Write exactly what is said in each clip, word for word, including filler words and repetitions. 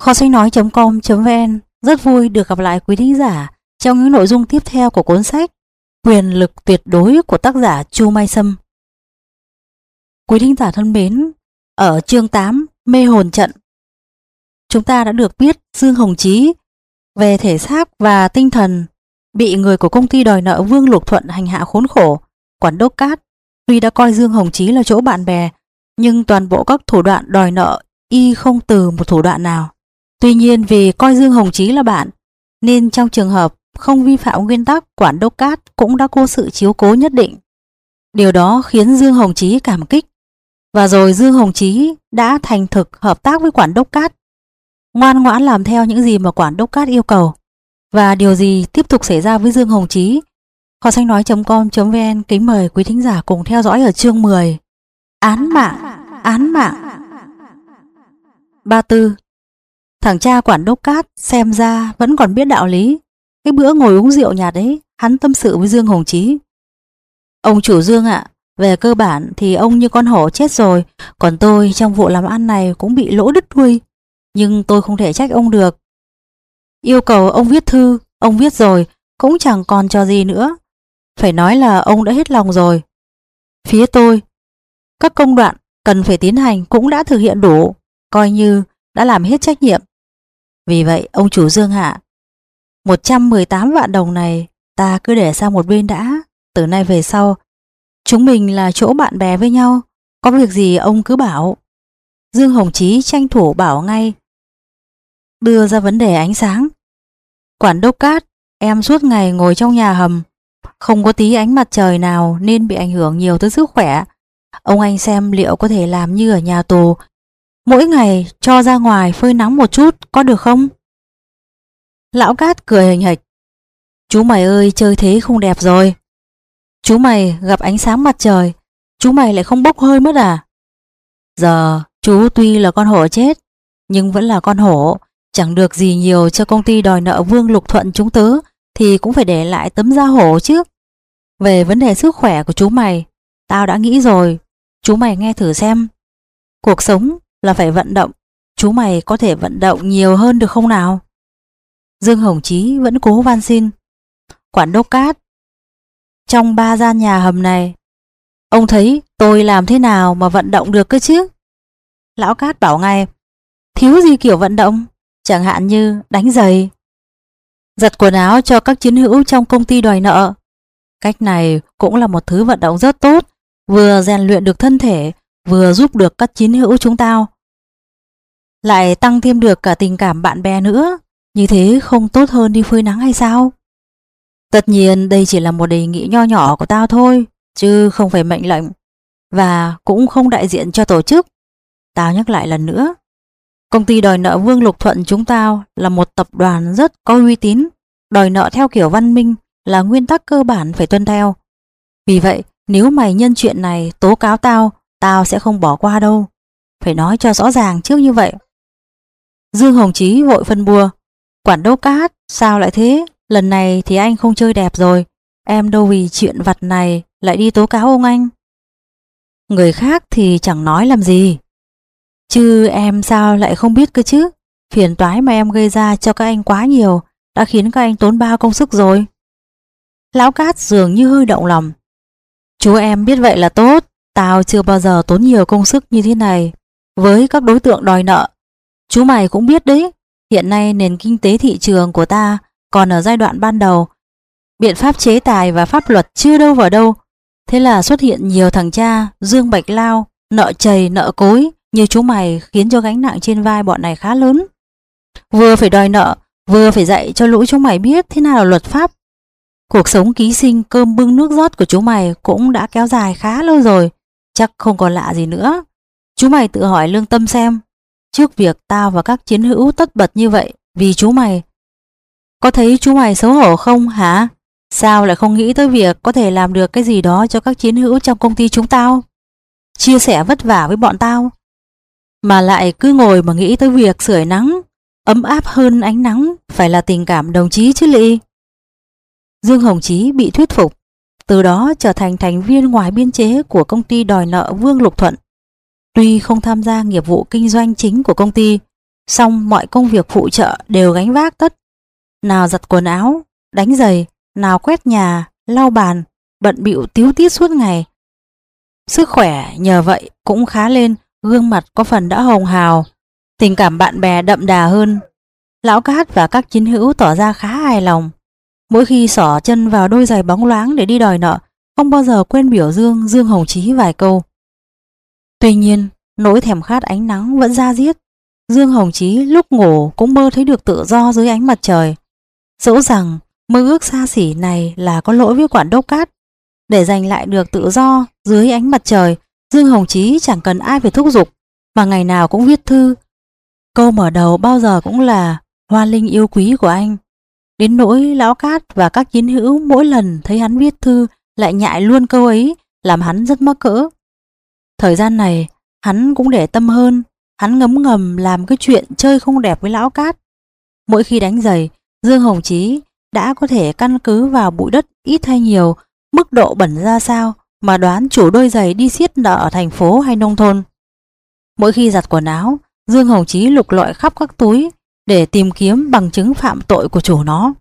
Kho sách nói.com.vn rất vui được gặp lại quý thính giả trong những nội dung tiếp theo của cuốn sách Quyền lực tuyệt đối của tác giả Chu Mai Sâm. Quý thính giả thân mến, ở chương tám Mê hồn trận, chúng ta đã được biết Dương Hồng Chí về thể xác và tinh thần bị người của công ty đòi nợ Vương Lục Thuận hành hạ khốn khổ. Quản đốc Cát tuy đã coi Dương Hồng Chí là chỗ bạn bè, nhưng toàn bộ các thủ đoạn đòi nợ y không từ một thủ đoạn nào. Tuy nhiên vì coi Dương Hồng Chí là bạn, nên trong trường hợp không vi phạm nguyên tắc, Quản đốc Cát cũng đã có sự chiếu cố nhất định. Điều đó khiến Dương Hồng Chí cảm kích, và rồi Dương Hồng Chí đã thành thực hợp tác với Quản đốc Cát, ngoan ngoãn làm theo những gì mà Quản đốc Cát yêu cầu. Và điều gì tiếp tục xảy ra với Dương Hồng Chí, Kho sách nói.com.vn kính mời quý thính giả cùng theo dõi ở chương mười. Án mạng, án mạng. Ba Tư. Thằng cha Quản đốc Cát xem ra vẫn còn biết đạo lý. Cái bữa ngồi uống rượu nhạt ấy, hắn tâm sự với Dương Hồng Chí. Ông chủ Dương ạ, về cơ bản thì ông như con hổ chết rồi, còn tôi trong vụ làm ăn này cũng bị lỗ đứt đuôi. Nhưng tôi không thể trách ông được. Yêu cầu ông viết thư, ông viết rồi, cũng chẳng còn trò gì nữa. Phải nói là ông đã hết lòng rồi. Phía tôi, các công đoạn cần phải tiến hành cũng đã thực hiện đủ, coi như đã làm hết trách nhiệm. Vì vậy ông chủ Dương hạ, một trăm mười tám vạn đồng này ta cứ để sang một bên đã. Từ nay về sau, chúng mình là chỗ bạn bè với nhau, có việc gì ông cứ bảo. Dương Hồng Chí tranh thủ bảo ngay, đưa ra vấn đề ánh sáng. Quản đốc Cát, em suốt ngày ngồi trong nhà hầm, không có tí ánh mặt trời nào nên bị ảnh hưởng nhiều tới sức khỏe. Ông anh xem liệu có thể làm như ở nhà tù, mỗi ngày cho ra ngoài phơi nắng một chút có được không? Lão Cát cười hình hạch. Chú mày ơi, chơi thế không đẹp rồi. Chú mày gặp ánh sáng mặt trời, chú mày lại không bốc hơi mất à? Giờ chú tuy là con hổ chết, nhưng vẫn là con hổ, chẳng được gì nhiều cho công ty đòi nợ Vương Lục Thuận chúng tớ, thì cũng phải để lại tấm da hổ chứ. Về vấn đề sức khỏe của chú mày, tao đã nghĩ rồi, chú mày nghe thử xem. Cuộc sống là phải vận động, chú mày có thể vận động nhiều hơn được không nào? Dương Hồng Chí vẫn cố van xin. Quản đốc Cát, trong ba gian nhà hầm này, ông thấy tôi làm thế nào mà vận động được cơ chứ? Lão Cát bảo ngay, thiếu gì kiểu vận động, chẳng hạn như đánh giày, giặt quần áo cho các chiến hữu trong công ty đòi nợ. Cách này cũng là một thứ vận động rất tốt, vừa rèn luyện được thân thể, vừa giúp được các chiến hữu chúng tao, lại tăng thêm được cả tình cảm bạn bè nữa. Như thế không tốt hơn đi phơi nắng hay sao? Tất nhiên đây chỉ là một đề nghị nho nhỏ của tao thôi, chứ không phải mệnh lệnh, và cũng không đại diện cho tổ chức. Tao nhắc lại lần nữa, công ty đòi nợ Vương Lục Thuận chúng tao là một tập đoàn rất có uy tín, đòi nợ theo kiểu văn minh là nguyên tắc cơ bản phải tuân theo. Vì vậy nếu mày nhân chuyện này tố cáo tao, tao sẽ không bỏ qua đâu. Phải nói cho rõ ràng trước như vậy. Dương Hồng Chí vội phân bua. Quản đốc Cát, sao lại thế? Lần này thì anh không chơi đẹp rồi. Em đâu vì chuyện vặt này lại đi tố cáo ông anh. Người khác thì chẳng nói làm gì, chứ em sao lại không biết cơ chứ? Phiền toái mà em gây ra cho các anh quá nhiều, đã khiến các anh tốn bao công sức rồi. Lão Cát dường như hơi động lòng. Chú em biết vậy là tốt, tao chưa bao giờ tốn nhiều công sức như thế này với các đối tượng đòi nợ. Chú mày cũng biết đấy, hiện nay nền kinh tế thị trường của ta còn ở giai đoạn ban đầu, biện pháp chế tài và pháp luật chưa đâu vào đâu. Thế là xuất hiện nhiều thằng cha Dương Bạch Lao, nợ chầy nợ cối như chú mày, khiến cho gánh nặng trên vai bọn này khá lớn. Vừa phải đòi nợ, vừa phải dạy cho lũ chúng mày biết thế nào là luật pháp. Cuộc sống ký sinh cơm bưng nước rót của chú mày cũng đã kéo dài khá lâu rồi, chắc không còn lạ gì nữa. Chú mày tự hỏi lương tâm xem, trước việc tao và các chiến hữu tất bật như vậy vì chú mày, có thấy chú mày xấu hổ không hả? Sao lại không nghĩ tới việc có thể làm được cái gì đó cho các chiến hữu trong công ty chúng tao, chia sẻ vất vả với bọn tao, mà lại cứ ngồi mà nghĩ tới việc sưởi nắng, ấm áp hơn ánh nắng phải là tình cảm đồng chí chứ lị. Dương Hồng Chí bị thuyết phục, từ đó trở thành thành viên ngoài biên chế của công ty đòi nợ Vương Lục Thuận. Tuy không tham gia nghiệp vụ kinh doanh chính của công ty, xong mọi công việc phụ trợ đều gánh vác tất. Nào giặt quần áo, đánh giày, nào quét nhà, lau bàn, bận bịu tíu tít suốt ngày. Sức khỏe nhờ vậy cũng khá lên, gương mặt có phần đã hồng hào, tình cảm bạn bè đậm đà hơn. Lão Cát và các chiến hữu tỏ ra khá hài lòng. Mỗi khi xỏ chân vào đôi giày bóng loáng để đi đòi nợ, không bao giờ quên biểu dương Dương Hồng Chí vài câu. Tuy nhiên, nỗi thèm khát ánh nắng vẫn da diết. Dương Hồng Chí lúc ngủ cũng mơ thấy được tự do dưới ánh mặt trời. Dẫu rằng mơ ước xa xỉ này là có lỗi với quản đốc Cát. Để giành lại được tự do dưới ánh mặt trời, Dương Hồng Chí chẳng cần ai phải thúc giục, mà ngày nào cũng viết thư. Câu mở đầu bao giờ cũng là Hoa Linh yêu quý của anh. Đến nỗi Lão Cát và các chiến hữu mỗi lần thấy hắn viết thư lại nhại luôn câu ấy, làm hắn rất mắc cỡ. Thời gian này hắn cũng để tâm hơn. Hắn ngấm ngầm làm cái chuyện chơi không đẹp với Lão Cát. Mỗi khi đánh giày, Dương Hồng Chí đã có thể căn cứ vào bụi đất ít hay nhiều, mức độ bẩn ra sao mà đoán chủ đôi giày đi xiết nợ ở thành phố hay nông thôn. Mỗi khi giặt quần áo, Dương Hồng Chí lục lọi khắp các túi để tìm kiếm bằng chứng phạm tội của chủ nó.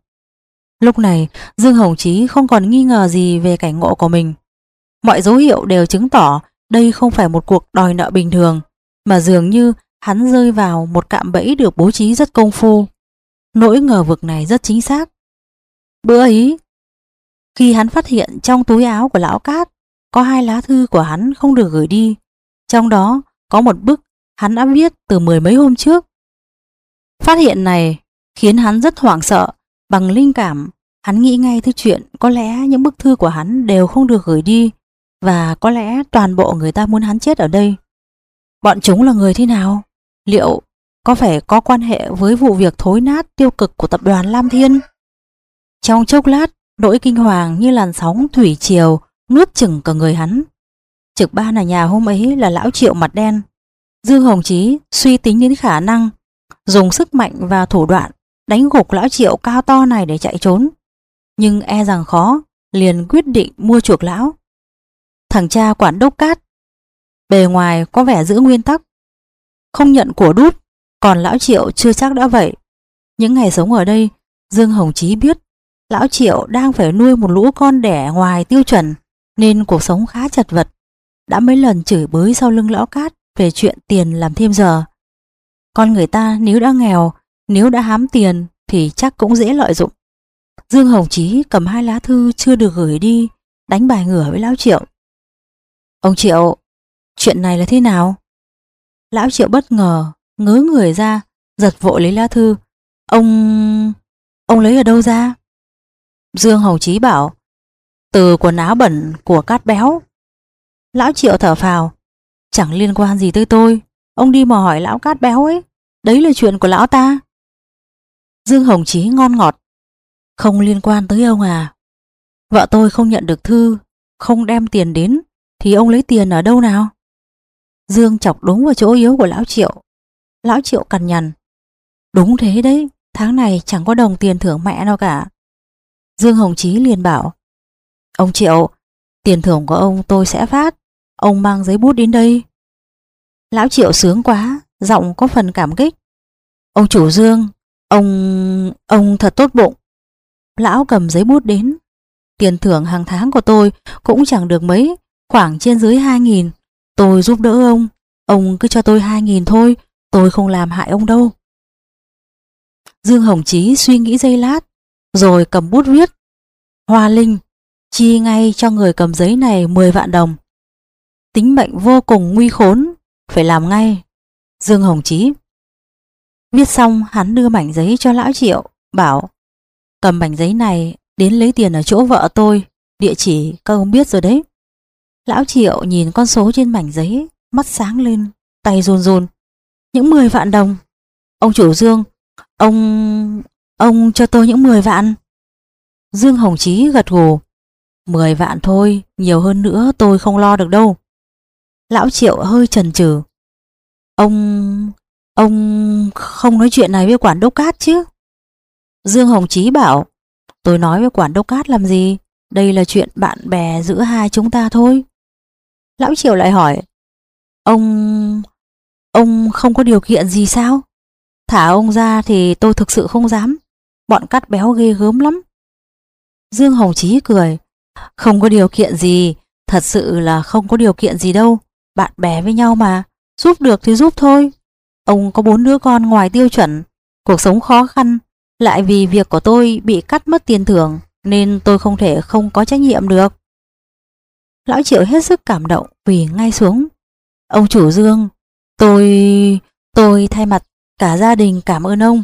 Lúc này, Dương Hồng Chí không còn nghi ngờ gì về cảnh ngộ của mình. Mọi dấu hiệu đều chứng tỏ đây không phải một cuộc đòi nợ bình thường, mà dường như hắn rơi vào một cạm bẫy được bố trí rất công phu. Nỗi ngờ vực này rất chính xác. Bữa ấy, khi hắn phát hiện trong túi áo của Lão Cát có hai lá thư của hắn không được gửi đi, trong đó có một bức hắn đã viết từ mười mấy hôm trước. Phát hiện này khiến hắn rất hoảng sợ. Bằng linh cảm, hắn nghĩ ngay tới chuyện có lẽ những bức thư của hắn đều không được gửi đi, và có lẽ toàn bộ người ta muốn hắn chết ở đây. Bọn chúng là người thế nào? Liệu có phải có quan hệ với vụ việc thối nát tiêu cực của tập đoàn Lam Thiên? Trong chốc lát, nỗi kinh hoàng như làn sóng thủy triều nuốt chửng cả người hắn. Trực ban ở nhà hôm ấy là lão Triệu mặt đen. Dương Hồng Chí suy tính đến khả năng dùng sức mạnh và thủ đoạn đánh gục lão Triệu cao to này để chạy trốn, nhưng e rằng khó, liền quyết định mua chuộc lão. Thằng cha quản đốc Cát bề ngoài có vẻ giữ nguyên tắc, không nhận của đút, còn lão Triệu chưa chắc đã vậy. Những ngày sống ở đây, Dương Hồng Chí biết lão Triệu đang phải nuôi một lũ con đẻ ngoài tiêu chuẩn, nên cuộc sống khá chật vật. Đã mấy lần chửi bới sau lưng lão Cát về chuyện tiền làm thêm giờ. Con người ta nếu đã nghèo, nếu đã hám tiền thì chắc cũng dễ lợi dụng. Dương Hồng Chí cầm hai lá thư chưa được gửi đi, đánh bài ngửa với lão Triệu. Ông Triệu, chuyện này là thế nào? Lão Triệu bất ngờ, ngớ người ra, giật vội lấy lá thư. Ông... ông lấy ở đâu ra? Dương Hồng Chí bảo, từ quần áo bẩn của Cát béo. Lão Triệu thở phào, chẳng liên quan gì tới tôi. Ông đi mà hỏi lão Cát béo ấy, đấy là chuyện của lão ta. Dương Hồng Chí ngon ngọt, không liên quan tới ông à? Vợ tôi không nhận được thư, không đem tiền đến, thì ông lấy tiền ở đâu nào? Dương chọc đúng vào chỗ yếu của lão Triệu. Lão Triệu cằn nhằn, đúng thế đấy, tháng này chẳng có đồng tiền thưởng mẹ nào cả. Dương Hồng Chí liền bảo, ông Triệu, tiền thưởng của ông tôi sẽ phát, ông mang giấy bút đến đây. Lão Triệu sướng quá, giọng có phần cảm kích. Ông chủ Dương, ông... ông thật tốt bụng. Lão cầm giấy bút đến. Tiền thưởng hàng tháng của tôi cũng chẳng được mấy, khoảng trên dưới hai nghìn. Tôi giúp đỡ ông, ông cứ cho tôi hai nghìn thôi, tôi không làm hại ông đâu. Dương Hồng Chí suy nghĩ giây lát, rồi cầm bút viết. Hoa Linh, chi ngay cho người cầm giấy này mười vạn đồng. Tính mệnh vô cùng nguy khốn, phải làm ngay. Dương Hồng Chí. Viết xong hắn đưa mảnh giấy cho lão Triệu, bảo, cầm mảnh giấy này đến lấy tiền ở chỗ vợ tôi, địa chỉ các ông biết rồi đấy. Lão Triệu nhìn con số trên mảnh giấy, mắt sáng lên, tay run run. Những mười vạn đồng. Ông chủ Dương, ông... ông cho tôi những mười vạn. Dương Hồng Chí gật gù. Mười vạn thôi, nhiều hơn nữa tôi không lo được đâu. Lão Triệu hơi chần chừ. Ông... ông không nói chuyện này với quản đốc Cát chứ? Dương Hồng Chí bảo, tôi nói với quản đốc Cát làm gì? Đây là chuyện bạn bè giữa hai chúng ta thôi. Lão Triệu lại hỏi, Ông... ông không có điều kiện gì sao? Thả ông ra thì tôi thực sự không dám. Bọn Cát béo ghê gớm lắm. Dương Hồng Chí cười. Không có điều kiện gì, thật sự là không có điều kiện gì đâu. Bạn bè với nhau mà, giúp được thì giúp thôi. Ông có bốn đứa con ngoài tiêu chuẩn, cuộc sống khó khăn, lại vì việc của tôi bị cắt mất tiền thưởng, nên tôi không thể không có trách nhiệm được. Lão Triệu hết sức cảm động, quỳ ngay xuống. Ông chủ Dương, tôi... tôi thay mặt cả gia đình cảm ơn ông.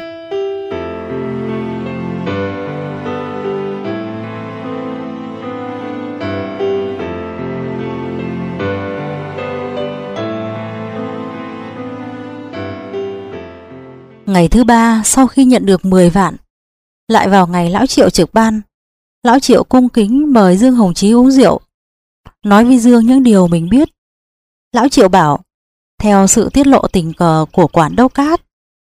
Ngày thứ ba sau khi nhận được mười vạn, lại vào ngày Lão Triệu trực ban, Lão Triệu cung kính mời Dương Hồng Chí uống rượu, nói với Dương những điều mình biết. Lão Triệu bảo, theo sự tiết lộ tình cờ của quản đốc Cát,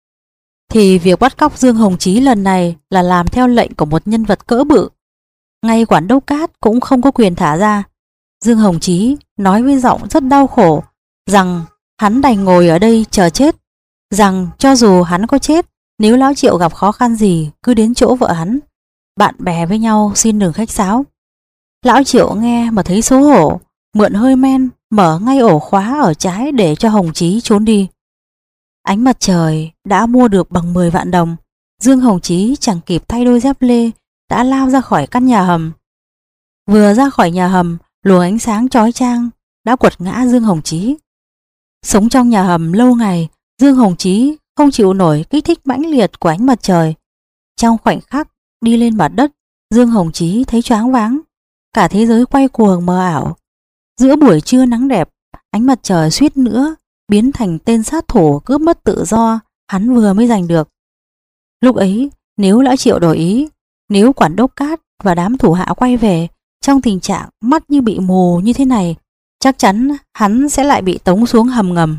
thì việc bắt cóc Dương Hồng Chí lần này là làm theo lệnh của một nhân vật cỡ bự. Ngay quản đốc Cát cũng không có quyền thả ra. Dương Hồng Chí nói với giọng rất đau khổ rằng hắn đành ngồi ở đây chờ chết, rằng cho dù hắn có chết, nếu Lão Triệu gặp khó khăn gì cứ đến chỗ vợ hắn, bạn bè với nhau xin đừng khách sáo. Lão Triệu nghe mà thấy xấu hổ, mượn hơi men mở ngay ổ khóa ở trái để cho Hồng Chí trốn đi. Ánh mặt trời đã mua được bằng mười vạn đồng. Dương Hồng Chí chẳng kịp thay đôi dép lê đã lao ra khỏi căn nhà hầm. Vừa ra khỏi nhà hầm, luồng ánh sáng chói chang đã quật ngã Dương Hồng Chí. Sống trong nhà hầm lâu ngày, Dương Hồng Chí không chịu nổi kích thích mãnh liệt của ánh mặt trời. Trong khoảnh khắc đi lên mặt đất, Dương Hồng Chí thấy choáng váng, cả thế giới quay cuồng mờ ảo. Giữa buổi trưa nắng đẹp, ánh mặt trời suýt nữa biến thành tên sát thủ cướp mất tự do hắn vừa mới giành được. Lúc ấy, nếu Lão Triệu đổi ý, nếu quản đốc Cát và đám thủ hạ quay về trong tình trạng mắt như bị mù như thế này, chắc chắn hắn sẽ lại bị tống xuống hầm ngầm.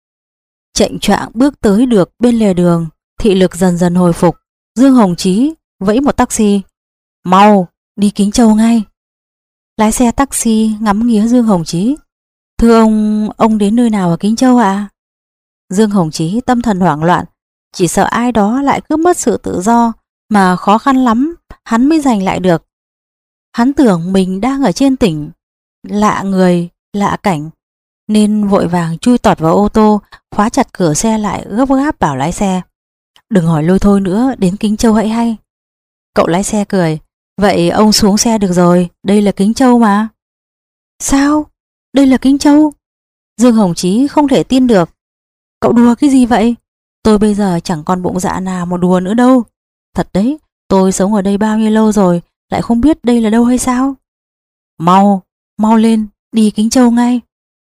Chệnh choạng bước tới được bên lề đường, thị lực dần dần hồi phục. Dương Hồng Chí vẫy một taxi. Mau, đi Kính Châu ngay. Lái xe taxi ngắm nghía Dương Hồng Chí. Thưa ông, ông đến nơi nào ở Kính Châu ạ? À? Dương Hồng Chí tâm thần hoảng loạn, chỉ sợ ai đó lại cướp mất sự tự do mà khó khăn lắm hắn mới giành lại được. Hắn tưởng mình đang ở trên tỉnh, lạ người, lạ cảnh, nên vội vàng chui tọt vào ô tô, khóa chặt cửa xe lại, gấp gáp bảo lái xe. Đừng hỏi lôi thôi nữa, đến Kính Châu hãy hay. Cậu lái xe cười. Vậy ông xuống xe được rồi, đây là Kính Châu mà. Sao? Đây là Kính Châu? Dương Hồng Chí không thể tin được. Cậu đùa cái gì vậy? Tôi bây giờ chẳng còn bụng dạ nào mà đùa nữa đâu. Thật đấy, tôi sống ở đây bao nhiêu lâu rồi, lại không biết đây là đâu hay sao? Mau, mau lên, đi Kính Châu ngay.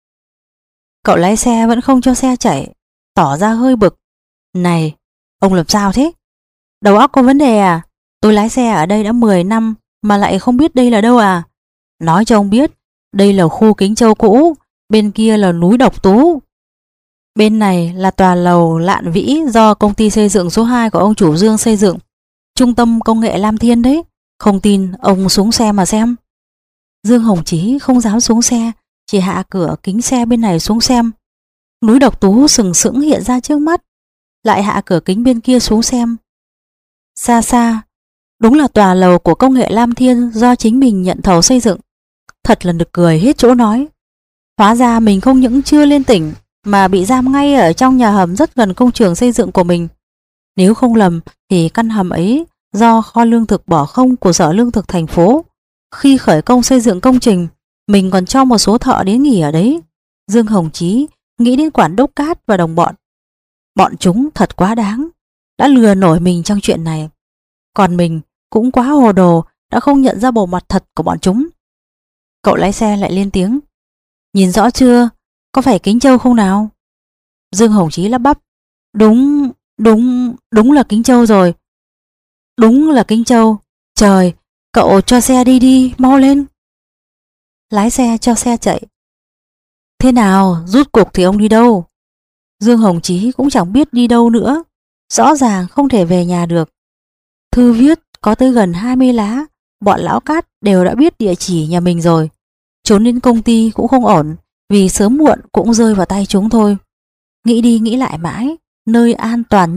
Cậu lái xe vẫn không cho xe chạy, tỏ ra hơi bực. Này, ông làm sao thế? Đầu óc có vấn đề à? Tôi lái xe ở đây đã mười năm mà lại không biết đây là đâu à? Nói cho ông biết, đây là khu Kính Châu cũ, bên kia là núi Độc Tú. Bên này là tòa lầu Lạn Vĩ do công ty xây dựng số hai của ông chủ Dương xây dựng, trung tâm công nghệ Lam Thiên đấy. Không tin ông xuống xe mà xem. Dương Hồng Chí không dám xuống xe, chỉ hạ cửa kính xe bên này xuống xem. Núi Độc Tú sừng sững hiện ra trước mắt, lại hạ cửa kính bên kia xuống xem. Xa xa, đúng là tòa lầu của công nghệ Lam Thiên do chính mình nhận thầu xây dựng. Thật là nực cười hết chỗ nói. Hóa ra mình không những chưa lên tỉnh mà bị giam ngay ở trong nhà hầm rất gần công trường xây dựng của mình. Nếu không lầm thì căn hầm ấy do kho lương thực bỏ không của Sở Lương thực thành phố. Khi khởi công xây dựng công trình, mình còn cho một số thợ đến nghỉ ở đấy. Dương Hồng Chí nghĩ đến quản đốc Cát và đồng bọn. Bọn chúng thật quá đáng, đã lừa nổi mình trong chuyện này. Còn mình cũng quá hồ đồ, đã không nhận ra bộ mặt thật của bọn chúng. Cậu lái xe lại lên tiếng. Nhìn rõ chưa? Có phải Kính Châu không nào? Dương Hồng Chí lắp bắp. Đúng, đúng, đúng là Kính Châu rồi. Đúng là Kính Châu. Trời, cậu cho xe đi đi, mau lên. Lái xe cho xe chạy. Thế nào, rút cuộc thì ông đi đâu? Dương Hồng Chí cũng chẳng biết đi đâu nữa. Rõ ràng không thể về nhà được. Thư viết có tới gần hai mươi lá, bọn lão Cát đều đã biết địa chỉ nhà mình rồi. Trốn đến công ty cũng không ổn, vì sớm muộn cũng rơi vào tay chúng thôi. Nghĩ đi nghĩ lại mãi, nơi an toàn nhất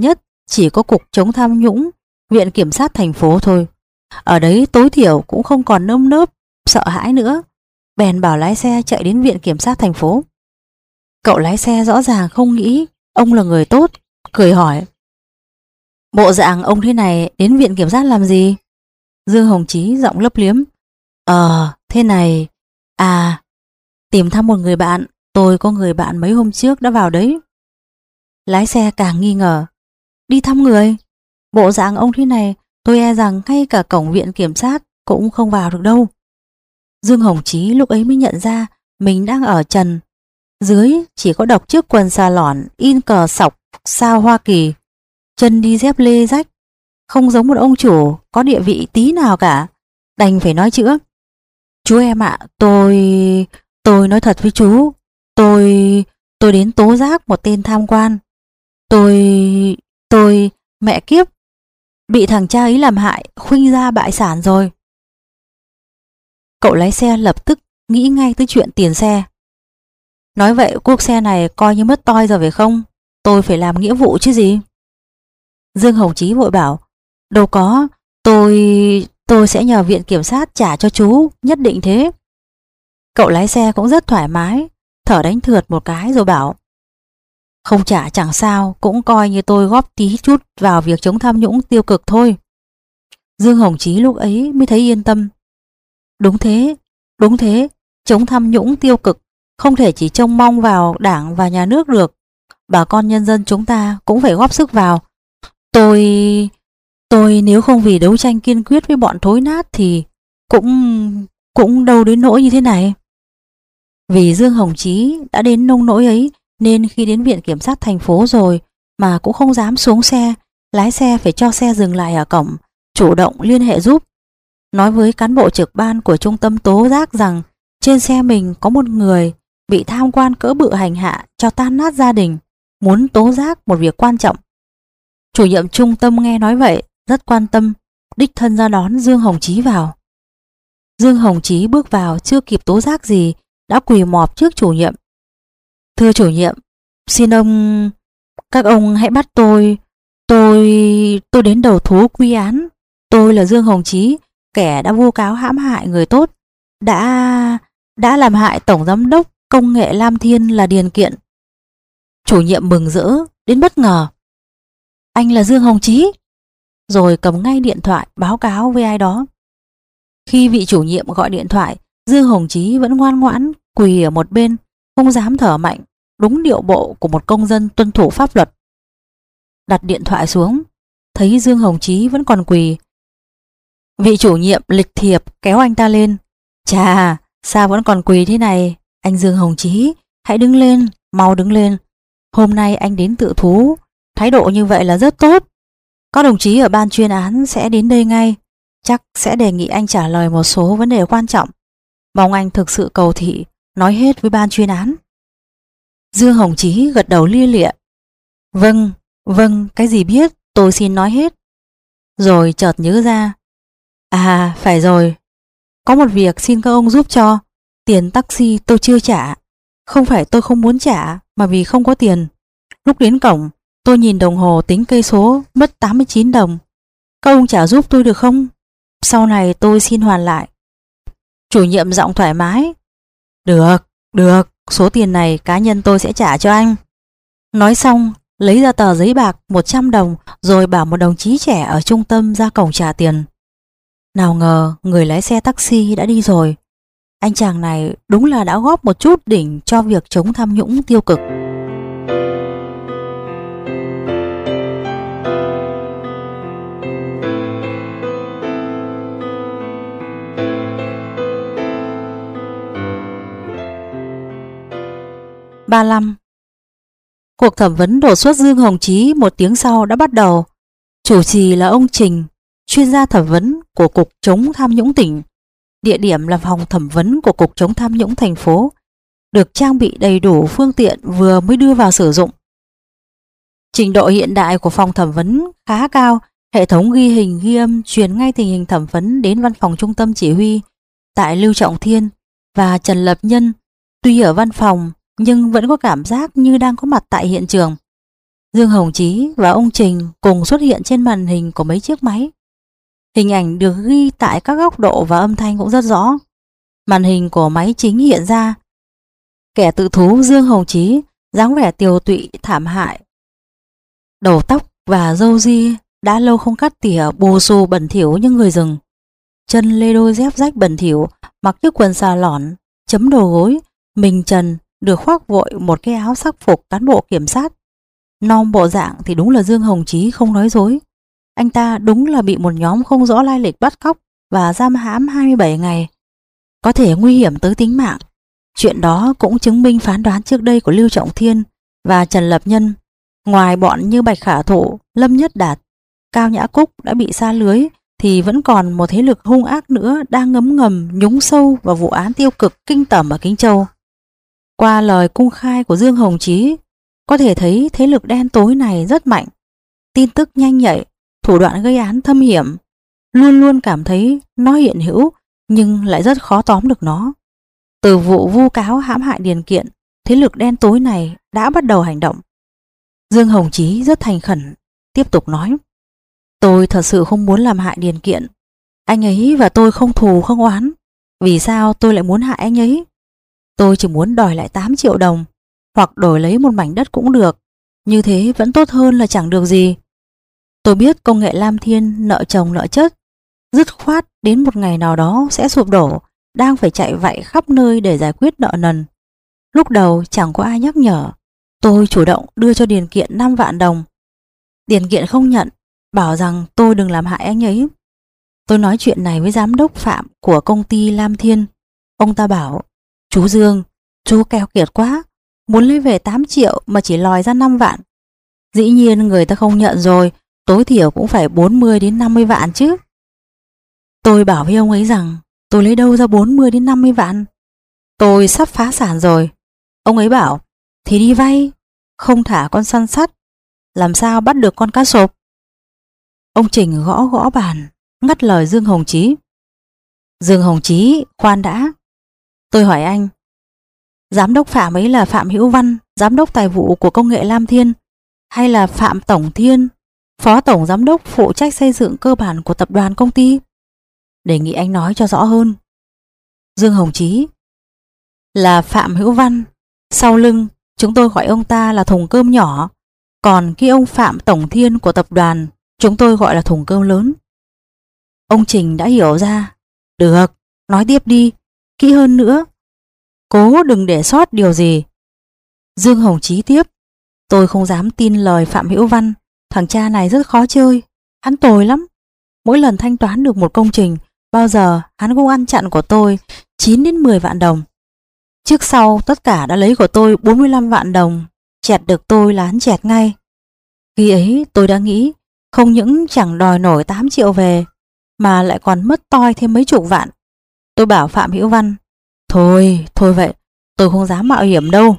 chỉ có cục chống tham nhũng, viện kiểm sát thành phố thôi. Ở đấy tối thiểu cũng không còn nơm nớp, sợ hãi nữa. Bèn bảo lái xe chạy đến viện kiểm sát thành phố. Cậu lái xe rõ ràng không nghĩ ông là người tốt, cười hỏi: bộ dạng ông thế này đến viện kiểm sát làm gì? Dương Hồng Chí giọng lấp liếm: Ờ, thế này, à, tìm thăm một người bạn, tôi có người bạn mấy hôm trước đã vào đấy. Lái xe càng nghi ngờ: đi thăm người? Bộ dạng ông thế này, tôi e rằng ngay cả cổng viện kiểm sát cũng không vào được đâu. Dương Hồng Chí lúc ấy mới nhận ra mình đang ở trần. Dưới chỉ có độc chiếc quần xà lỏn in cờ sọc sao Hoa Kỳ, chân đi dép lê rách, không giống một ông chủ có địa vị tí nào cả. Đành phải nói chữa: chú em ạ, tôi... tôi nói thật với chú, tôi... tôi đến tố giác một tên tham quan. Tôi... tôi... mẹ kiếp, bị thằng cha ấy làm hại, khuynh ra bại sản rồi. Cậu lái xe lập tức nghĩ ngay tới chuyện tiền xe. Nói vậy cuộc xe này coi như mất toi rồi phải không? Tôi phải làm nghĩa vụ chứ gì. Dương Hồng Chí vội bảo: đâu có, tôi... tôi sẽ nhờ viện kiểm sát trả cho chú, nhất định thế. Cậu lái xe cũng rất thoải mái, thở đánh thượt một cái rồi bảo: không trả chẳng sao, cũng coi như tôi góp tí chút vào việc chống tham nhũng tiêu cực thôi. Dương Hồng Chí lúc ấy mới thấy yên tâm. Đúng thế, đúng thế, chống tham nhũng tiêu cực không thể chỉ trông mong vào đảng và nhà nước được. Bà con nhân dân chúng ta cũng phải góp sức vào. Tôi... tôi nếu không vì đấu tranh kiên quyết với bọn thối nát thì cũng... cũng đâu đến nỗi như thế này. Vì Dương Hồng Chí đã đến nông nỗi ấy nên khi đến viện kiểm sát thành phố rồi mà cũng không dám xuống xe, lái xe phải cho xe dừng lại ở cổng, chủ động liên hệ giúp. Nói với cán bộ trực ban của trung tâm tố giác rằng trên xe mình có một người bị tham quan cỡ bự hành hạ cho tan nát gia đình, muốn tố giác một việc quan trọng. Chủ nhiệm trung tâm nghe nói vậy rất quan tâm, đích thân ra đón Dương Hồng Chí vào. Dương Hồng Chí bước vào chưa kịp tố giác gì đã quỳ mọp trước chủ nhiệm. Thưa chủ nhiệm, xin ông... các ông hãy bắt tôi... tôi... tôi đến đầu thú quy án. Tôi là Dương Hồng Chí, kẻ đã vu cáo hãm hại người tốt, đã... đã làm hại Tổng Giám đốc Công nghệ Lam Thiên là Điền Kiện. Chủ nhiệm mừng rỡ đến bất ngờ. Anh là Dương Hồng Chí? Rồi cầm ngay điện thoại báo cáo với ai đó. Khi vị chủ nhiệm gọi điện thoại, Dương Hồng Chí vẫn ngoan ngoãn quỳ ở một bên, không dám thở mạnh, đúng điệu bộ của một công dân tuân thủ pháp luật. Đặt điện thoại xuống, thấy Dương Hồng Chí vẫn còn quỳ. Vị chủ nhiệm lịch thiệp kéo anh ta lên. Chà, sao vẫn còn quỳ thế này? Anh Dương Hồng Chí, hãy đứng lên, mau đứng lên. Hôm nay anh đến tự thú, thái độ như vậy là rất tốt. Các đồng chí ở ban chuyên án sẽ đến đây ngay, chắc sẽ đề nghị anh trả lời một số vấn đề quan trọng. Mong anh thực sự cầu thị, nói hết với ban chuyên án. Dương Hồng Chí gật đầu lia lịa. Vâng, vâng, cái gì biết, tôi xin nói hết. Rồi chợt nhớ ra. À, phải rồi, có một việc xin các ông giúp cho. Tiền taxi tôi chưa trả. Không phải tôi không muốn trả, mà vì không có tiền. Lúc đến cổng, tôi nhìn đồng hồ tính cây số, mất tám mươi chín đồng. Các ông trả giúp tôi được không? Sau này tôi xin hoàn lại. Chủ nhiệm giọng thoải mái. Được, được, số tiền này cá nhân tôi sẽ trả cho anh. Nói xong, lấy ra tờ giấy bạc một trăm đồng rồi bảo một đồng chí trẻ ở trung tâm ra cổng trả tiền. Nào ngờ người lái xe taxi đã đi rồi. Anh chàng này đúng là đã góp một chút đỉnh cho việc chống tham nhũng tiêu cực. ba mươi lăm. Cuộc thẩm vấn đột xuất Dương Hồng Chí một tiếng sau đã bắt đầu. Chủ trì là ông Trình, chuyên gia thẩm vấn của Cục Chống Tham nhũng tỉnh. Địa điểm là phòng thẩm vấn của Cục Chống Tham nhũng thành phố, được trang bị đầy đủ phương tiện vừa mới đưa vào sử dụng. Trình độ hiện đại của phòng thẩm vấn khá cao, hệ thống ghi hình ghi âm truyền ngay tình hình thẩm vấn đến văn phòng trung tâm chỉ huy. Tại Lưu Trọng Thiên và Trần Lập Nhân tuy ở văn phòng nhưng vẫn có cảm giác như đang có mặt tại hiện trường. Dương Hồng Chí và ông Trình cùng xuất hiện trên màn hình của mấy chiếc máy. Hình ảnh được ghi tại các góc độ và âm thanh cũng rất rõ. Màn hình của máy chính hiện ra kẻ tự thú Dương Hồng Chí, dáng vẻ tiều tụy thảm hại. Đầu tóc và râu ria đã lâu không cắt tỉa, bù xù bẩn thỉu như người rừng. Chân lê đôi dép rách bẩn thỉu, mặc chiếc quần xà lỏn, chấm đầu gối, mình trần, được khoác vội một cái áo sắc phục cán bộ kiểm sát. Non bộ dạng thì đúng là Dương Hồng Chí không nói dối. Anh ta đúng là bị một nhóm không rõ lai lịch bắt cóc và giam hãm hai mươi bảy ngày, có thể nguy hiểm tới tính mạng. Chuyện đó cũng chứng minh phán đoán trước đây của Lưu Trọng Thiên và Trần Lập Nhân. Ngoài bọn như Bạch Khả Thụ, Lâm Nhất Đạt, Cao Nhã Cúc đã bị sa lưới, thì vẫn còn một thế lực hung ác nữa đang ngấm ngầm nhúng sâu vào vụ án tiêu cực kinh tởm ở Kinh Châu. Qua lời cung khai của Dương Hồng Chí, có thể thấy thế lực đen tối này rất mạnh, tin tức nhanh nhạy, thủ đoạn gây án thâm hiểm. Luôn luôn cảm thấy nó hiện hữu nhưng lại rất khó tóm được nó. Từ vụ vu cáo hãm hại Điền Kiện, thế lực đen tối này đã bắt đầu hành động. Dương Hồng Chí rất thành khẩn, tiếp tục nói: Tôi thật sự không muốn làm hại Điền Kiện. Anh ấy và tôi không thù không oán. Vì sao tôi lại muốn hại anh ấy? Tôi chỉ muốn đòi lại tám triệu đồng, hoặc đổi lấy một mảnh đất cũng được. Như thế vẫn tốt hơn là chẳng được gì. Tôi biết công nghệ Lam Thiên nợ chồng nợ chất, dứt khoát đến một ngày nào đó sẽ sụp đổ, đang phải chạy vạy khắp nơi để giải quyết nợ nần. Lúc đầu chẳng có ai nhắc nhở, tôi chủ động đưa cho Điền Kiện năm vạn đồng. Điền Kiện không nhận, bảo rằng tôi đừng làm hại anh ấy. Tôi nói chuyện này với giám đốc Phạm của công ty Lam Thiên. Ông ta bảo: Chú Dương, chú keo kiệt quá, muốn lấy về tám triệu mà chỉ lòi ra năm vạn. Dĩ nhiên người ta không nhận rồi, tối thiểu cũng phải bốn mươi đến năm mươi vạn chứ. Tôi bảo với ông ấy rằng tôi lấy đâu ra bốn mươi đến năm mươi vạn. Tôi sắp phá sản rồi. Ông ấy bảo: Thì đi vay, không thả con săn sắt, làm sao bắt được con cá sộp. Ông Trình gõ gõ bàn, ngắt lời Dương Hồng Chí. Dương Hồng Chí, khoan đã. Tôi hỏi anh, giám đốc Phạm ấy là Phạm Hữu Văn, giám đốc tài vụ của công nghệ Lam Thiên, hay là Phạm Tổng Thiên, phó tổng giám đốc phụ trách xây dựng cơ bản của tập đoàn công ty? Đề nghị anh nói cho rõ hơn. Dương Hồng Chí: Là Phạm Hữu Văn. Sau lưng chúng tôi gọi ông ta là thùng cơm nhỏ, còn khi ông Phạm Tổng Thiên của tập đoàn chúng tôi gọi là thùng cơm lớn. Ông Trình đã hiểu ra. Được, nói tiếp đi, kỹ hơn nữa, cố đừng để sót điều gì. Dương Hồng Chí tiếp: Tôi không dám tin lời Phạm Hữu Văn. Thằng cha này rất khó chơi, hắn tồi lắm. Mỗi lần thanh toán được một công trình, bao giờ hắn cũng ăn chặn của tôi chín đến mười vạn đồng. Trước sau tất cả đã lấy của tôi bốn mươi lăm vạn đồng. Chẹt được tôi là hắn chẹt ngay. Khi ấy tôi đã nghĩ không những chẳng đòi nổi tám triệu về, mà lại còn mất toi thêm mấy chục vạn. Tôi bảo Phạm Hữu Văn: Thôi, thôi vậy, tôi không dám mạo hiểm đâu.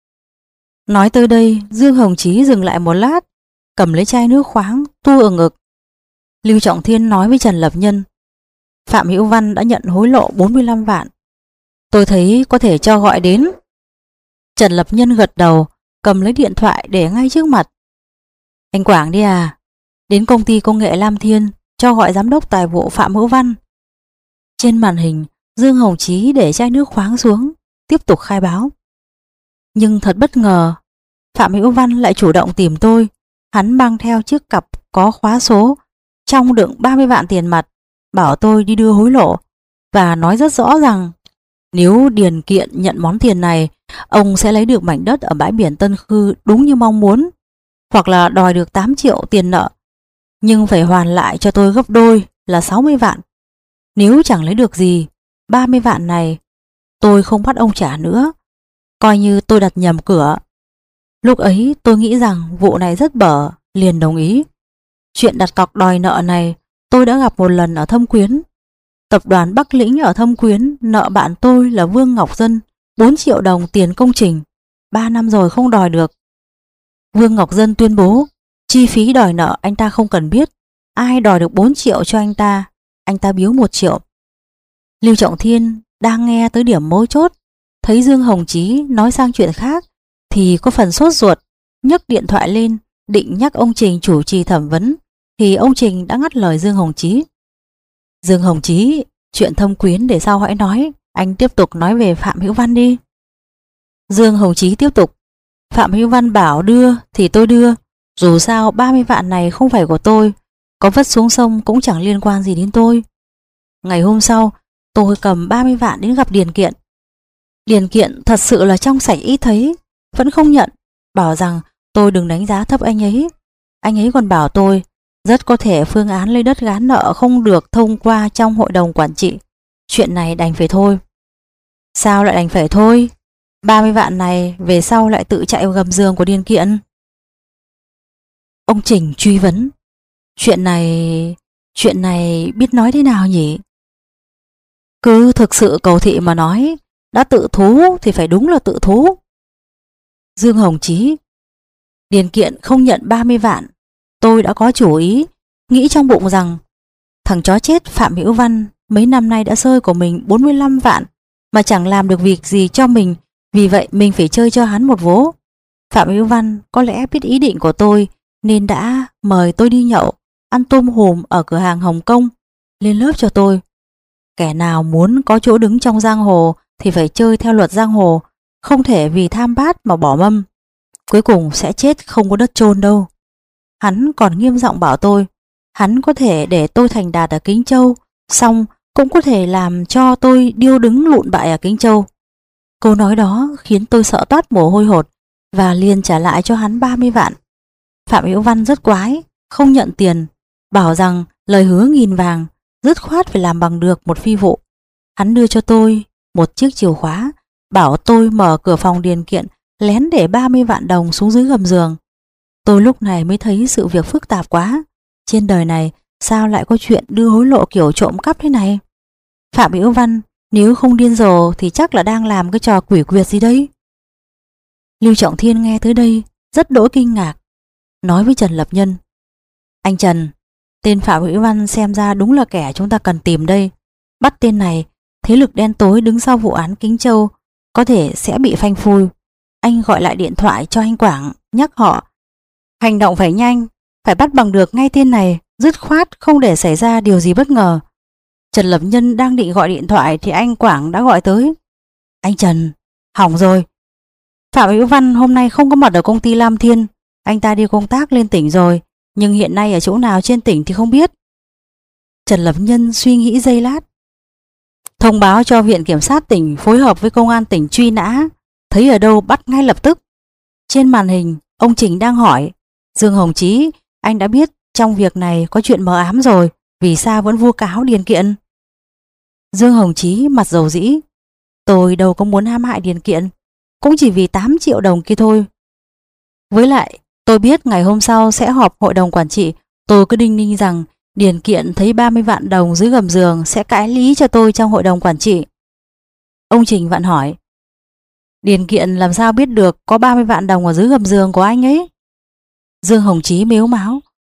Nói tới đây, Dương Hồng Chí dừng lại một lát, cầm lấy chai nước khoáng tu ở ngực. Lưu Trọng Thiên nói với Trần Lập Nhân: Phạm Hữu Văn đã nhận hối lộ bốn mươi lăm vạn. Tôi thấy có thể cho gọi đến. Trần Lập Nhân gật đầu, cầm lấy điện thoại để ngay trước mặt. Anh Quảng đi à, đến công ty công nghệ Lam Thiên cho gọi giám đốc tài vụ Phạm Hữu Văn. Trên màn hình, Dương Hồng Chí để chai nước khoáng xuống, tiếp tục khai báo. Nhưng thật bất ngờ, Phạm Hữu Văn lại chủ động tìm tôi. Hắn mang theo chiếc cặp có khóa số, trong đựng ba mươi vạn tiền mặt, bảo tôi đi đưa hối lộ, và nói rất rõ rằng nếu Điền Kiện nhận món tiền này, ông sẽ lấy được mảnh đất ở bãi biển Tân Khư đúng như mong muốn, hoặc là đòi được tám triệu tiền nợ, nhưng phải hoàn lại cho tôi gấp đôi là sáu mươi vạn. Nếu chẳng lấy được gì, ba mươi vạn này tôi không bắt ông trả nữa, coi như tôi đặt nhầm cửa. Lúc ấy tôi nghĩ rằng vụ này rất bở, liền đồng ý. Chuyện đặt cọc đòi nợ này tôi đã gặp một lần ở Thâm Quyến. Tập đoàn Bắc Lĩnh ở Thâm Quyến nợ bạn tôi là Vương Ngọc Dân bốn triệu đồng tiền công trình, ba năm rồi không đòi được. Vương Ngọc Dân tuyên bố chi phí đòi nợ anh ta không cần biết, ai đòi được bốn triệu cho anh ta, anh ta biếu một triệu. Lưu Trọng Thiên đang nghe tới điểm mấu chốt, thấy Dương Hồng Chí nói sang chuyện khác thì có phần sốt ruột, nhấc điện thoại lên định nhắc ông Trình chủ trì thẩm vấn thì ông Trình đã ngắt lời Dương Hồng Chí. Dương Hồng Chí, chuyện thâm quyến để sau hãy nói, anh tiếp tục nói về Phạm Hữu Văn đi. Dương Hồng Chí tiếp tục. Phạm Hữu Văn bảo đưa thì tôi đưa, dù sao ba mươi vạn này không phải của tôi, có vứt xuống sông cũng chẳng liên quan gì đến tôi. Ngày hôm sau, tôi cầm ba mươi vạn đến gặp Điền Kiện. Điền Kiện thật sự là trong sạch ít thấy, vẫn không nhận, bảo rằng tôi đừng đánh giá thấp anh ấy. Anh ấy còn bảo tôi rất có thể phương án lấy đất gán nợ không được thông qua trong hội đồng quản trị. Chuyện này đành phải thôi. Sao lại đành phải thôi? ba mươi vạn này về sau lại tự chạy vào gầm giường của Điền Kiện. Ông Trình truy vấn. Chuyện này... Chuyện này biết nói thế nào nhỉ? Cứ thực sự cầu thị mà nói, đã tự thú thì phải đúng là tự thú. Dương Hồng Chí. Điền Kiện không nhận ba mươi vạn. Tôi đã có chủ ý, nghĩ trong bụng rằng thằng chó chết Phạm Hữu Văn mấy năm nay đã rơi của mình bốn mươi lăm vạn mà chẳng làm được việc gì cho mình, vì vậy mình phải chơi cho hắn một vố. Phạm Hữu Văn có lẽ biết ý định của tôi nên đã mời tôi đi nhậu, ăn tôm hùm ở cửa hàng Hồng Kông, lên lớp cho tôi. Kẻ nào muốn có chỗ đứng trong giang hồ thì phải chơi theo luật giang hồ, không thể vì tham bát mà bỏ mâm. Cuối cùng sẽ chết không có đất chôn đâu. Hắn còn nghiêm giọng bảo tôi, hắn có thể để tôi thành đạt ở Kính Châu, xong cũng có thể làm cho tôi điêu đứng lụn bại ở Kính Châu. Câu nói đó khiến tôi sợ toát mồ hôi hột và liền trả lại cho hắn ba mươi vạn. Phạm Hữu Văn rất quái, không nhận tiền, bảo rằng lời hứa nghìn vàng dứt khoát phải làm bằng được một phi vụ. Hắn đưa cho tôi một chiếc chìa khóa, bảo tôi mở cửa phòng Điền Kiện, lén để ba mươi vạn đồng xuống dưới gầm giường. Tôi lúc này mới thấy sự việc phức tạp quá. Trên đời này sao lại có chuyện đưa hối lộ kiểu trộm cắp thế này? Phạm Hữu Văn nếu không điên rồ thì chắc là đang làm cái trò quỷ quyệt gì đấy. Lưu Trọng Thiên nghe tới đây rất đỗi kinh ngạc, nói với Trần Lập Nhân. Anh Trần, tên Phạm Hữu Văn xem ra đúng là kẻ chúng ta cần tìm đây. Bắt tên này, thế lực đen tối đứng sau vụ án Kính Châu có thể sẽ bị phanh phui. Anh gọi lại điện thoại cho anh Quảng, nhắc họ hành động phải nhanh, phải bắt bằng được ngay tên này, dứt khoát không để xảy ra điều gì bất ngờ. Trần Lập Nhân đang định gọi điện thoại thì anh Quảng đã gọi tới. Anh Trần, hỏng rồi. Phạm Hữu Văn hôm nay không có mặt ở công ty Lam Thiên, anh ta đi công tác lên tỉnh rồi, nhưng hiện nay ở chỗ nào trên tỉnh thì không biết. Trần Lập Nhân suy nghĩ giây lát. Thông báo cho Viện Kiểm sát tỉnh phối hợp với Công an tỉnh truy nã, thấy ở đâu bắt ngay lập tức. Trên màn hình, ông Trình đang hỏi, Dương Hồng Chí, anh đã biết trong việc này có chuyện mờ ám rồi, vì sao vẫn vu cáo Điền Kiện? Dương Hồng Chí mặt dầu dĩ. Tôi đâu có muốn hãm hại Điền Kiện, cũng chỉ vì tám triệu đồng kia thôi. Với lại, tôi biết ngày hôm sau sẽ họp hội đồng quản trị, tôi cứ đinh ninh rằng Điền Kiện thấy ba mươi vạn đồng dưới gầm giường sẽ cãi lý cho tôi trong hội đồng quản trị. Ông Trình vặn hỏi, Điền Kiện làm sao biết được có ba mươi vạn đồng ở dưới gầm giường của anh ấy? Dương Hồng Chí mếu máo.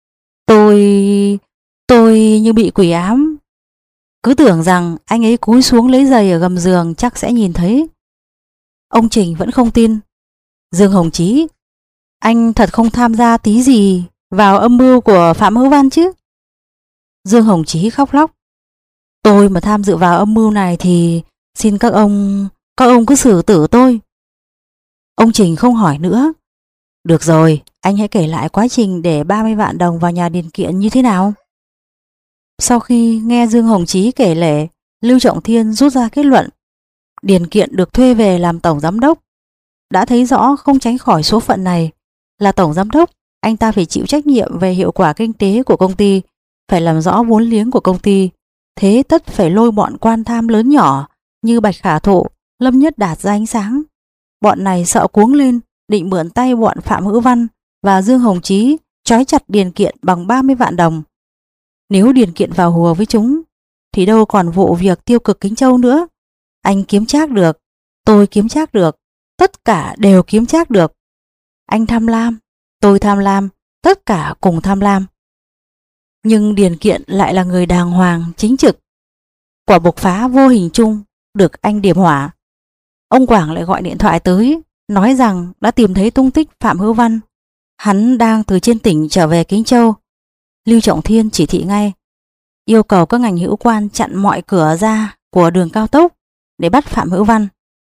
Tôi... tôi như bị quỷ ám. Cứ tưởng rằng anh ấy cúi xuống lấy giày ở gầm giường chắc sẽ nhìn thấy. Ông Trình vẫn không tin. Dương Hồng Chí, anh thật không tham gia tí gì vào âm mưu của Phạm Hữu Văn chứ? Dương Hồng Chí khóc lóc. Tôi mà tham dự vào âm mưu này thì xin các ông, các ông cứ xử tử tôi. Ông Trình không hỏi nữa. Được rồi, anh hãy kể lại quá trình để ba mươi vạn đồng vào nhà Điền Kiện như thế nào. Sau khi nghe Dương Hồng Chí kể lể, Lưu Trọng Thiên rút ra kết luận. Điền Kiện được thuê về làm tổng giám đốc. Đã thấy rõ không tránh khỏi số phận này. Là tổng giám đốc, anh ta phải chịu trách nhiệm về hiệu quả kinh tế của công ty, phải làm rõ vốn liếng của công ty. Thế tất phải lôi bọn quan tham lớn nhỏ như Bạch Khả Thụ, Lâm Nhất Đạt ra ánh sáng. Bọn này sợ cuống lên, định mượn tay bọn Phạm Hữu Văn và Dương Hồng Chí trói chặt Điền Kiện bằng ba mươi vạn đồng. Nếu Điền Kiện vào hùa với chúng thì đâu còn vụ việc tiêu cực Kính Châu nữa. Anh kiếm trác được, tôi kiếm trác được, tất cả đều kiếm trác được. Anh tham lam, tôi tham lam, tất cả cùng tham lam. Nhưng Điền Kiện lại là người đàng hoàng, chính trực. Quả bộc phá vô hình chung được anh điểm hỏa. Ông Quảng lại gọi điện thoại tới, nói rằng đã tìm thấy tung tích Phạm Hữu Văn. Hắn đang từ trên tỉnh trở về Kính Châu. Lưu Trọng Thiên chỉ thị ngay, yêu cầu các ngành hữu quan chặn mọi cửa ra của đường cao tốc để bắt Phạm Hữu Văn.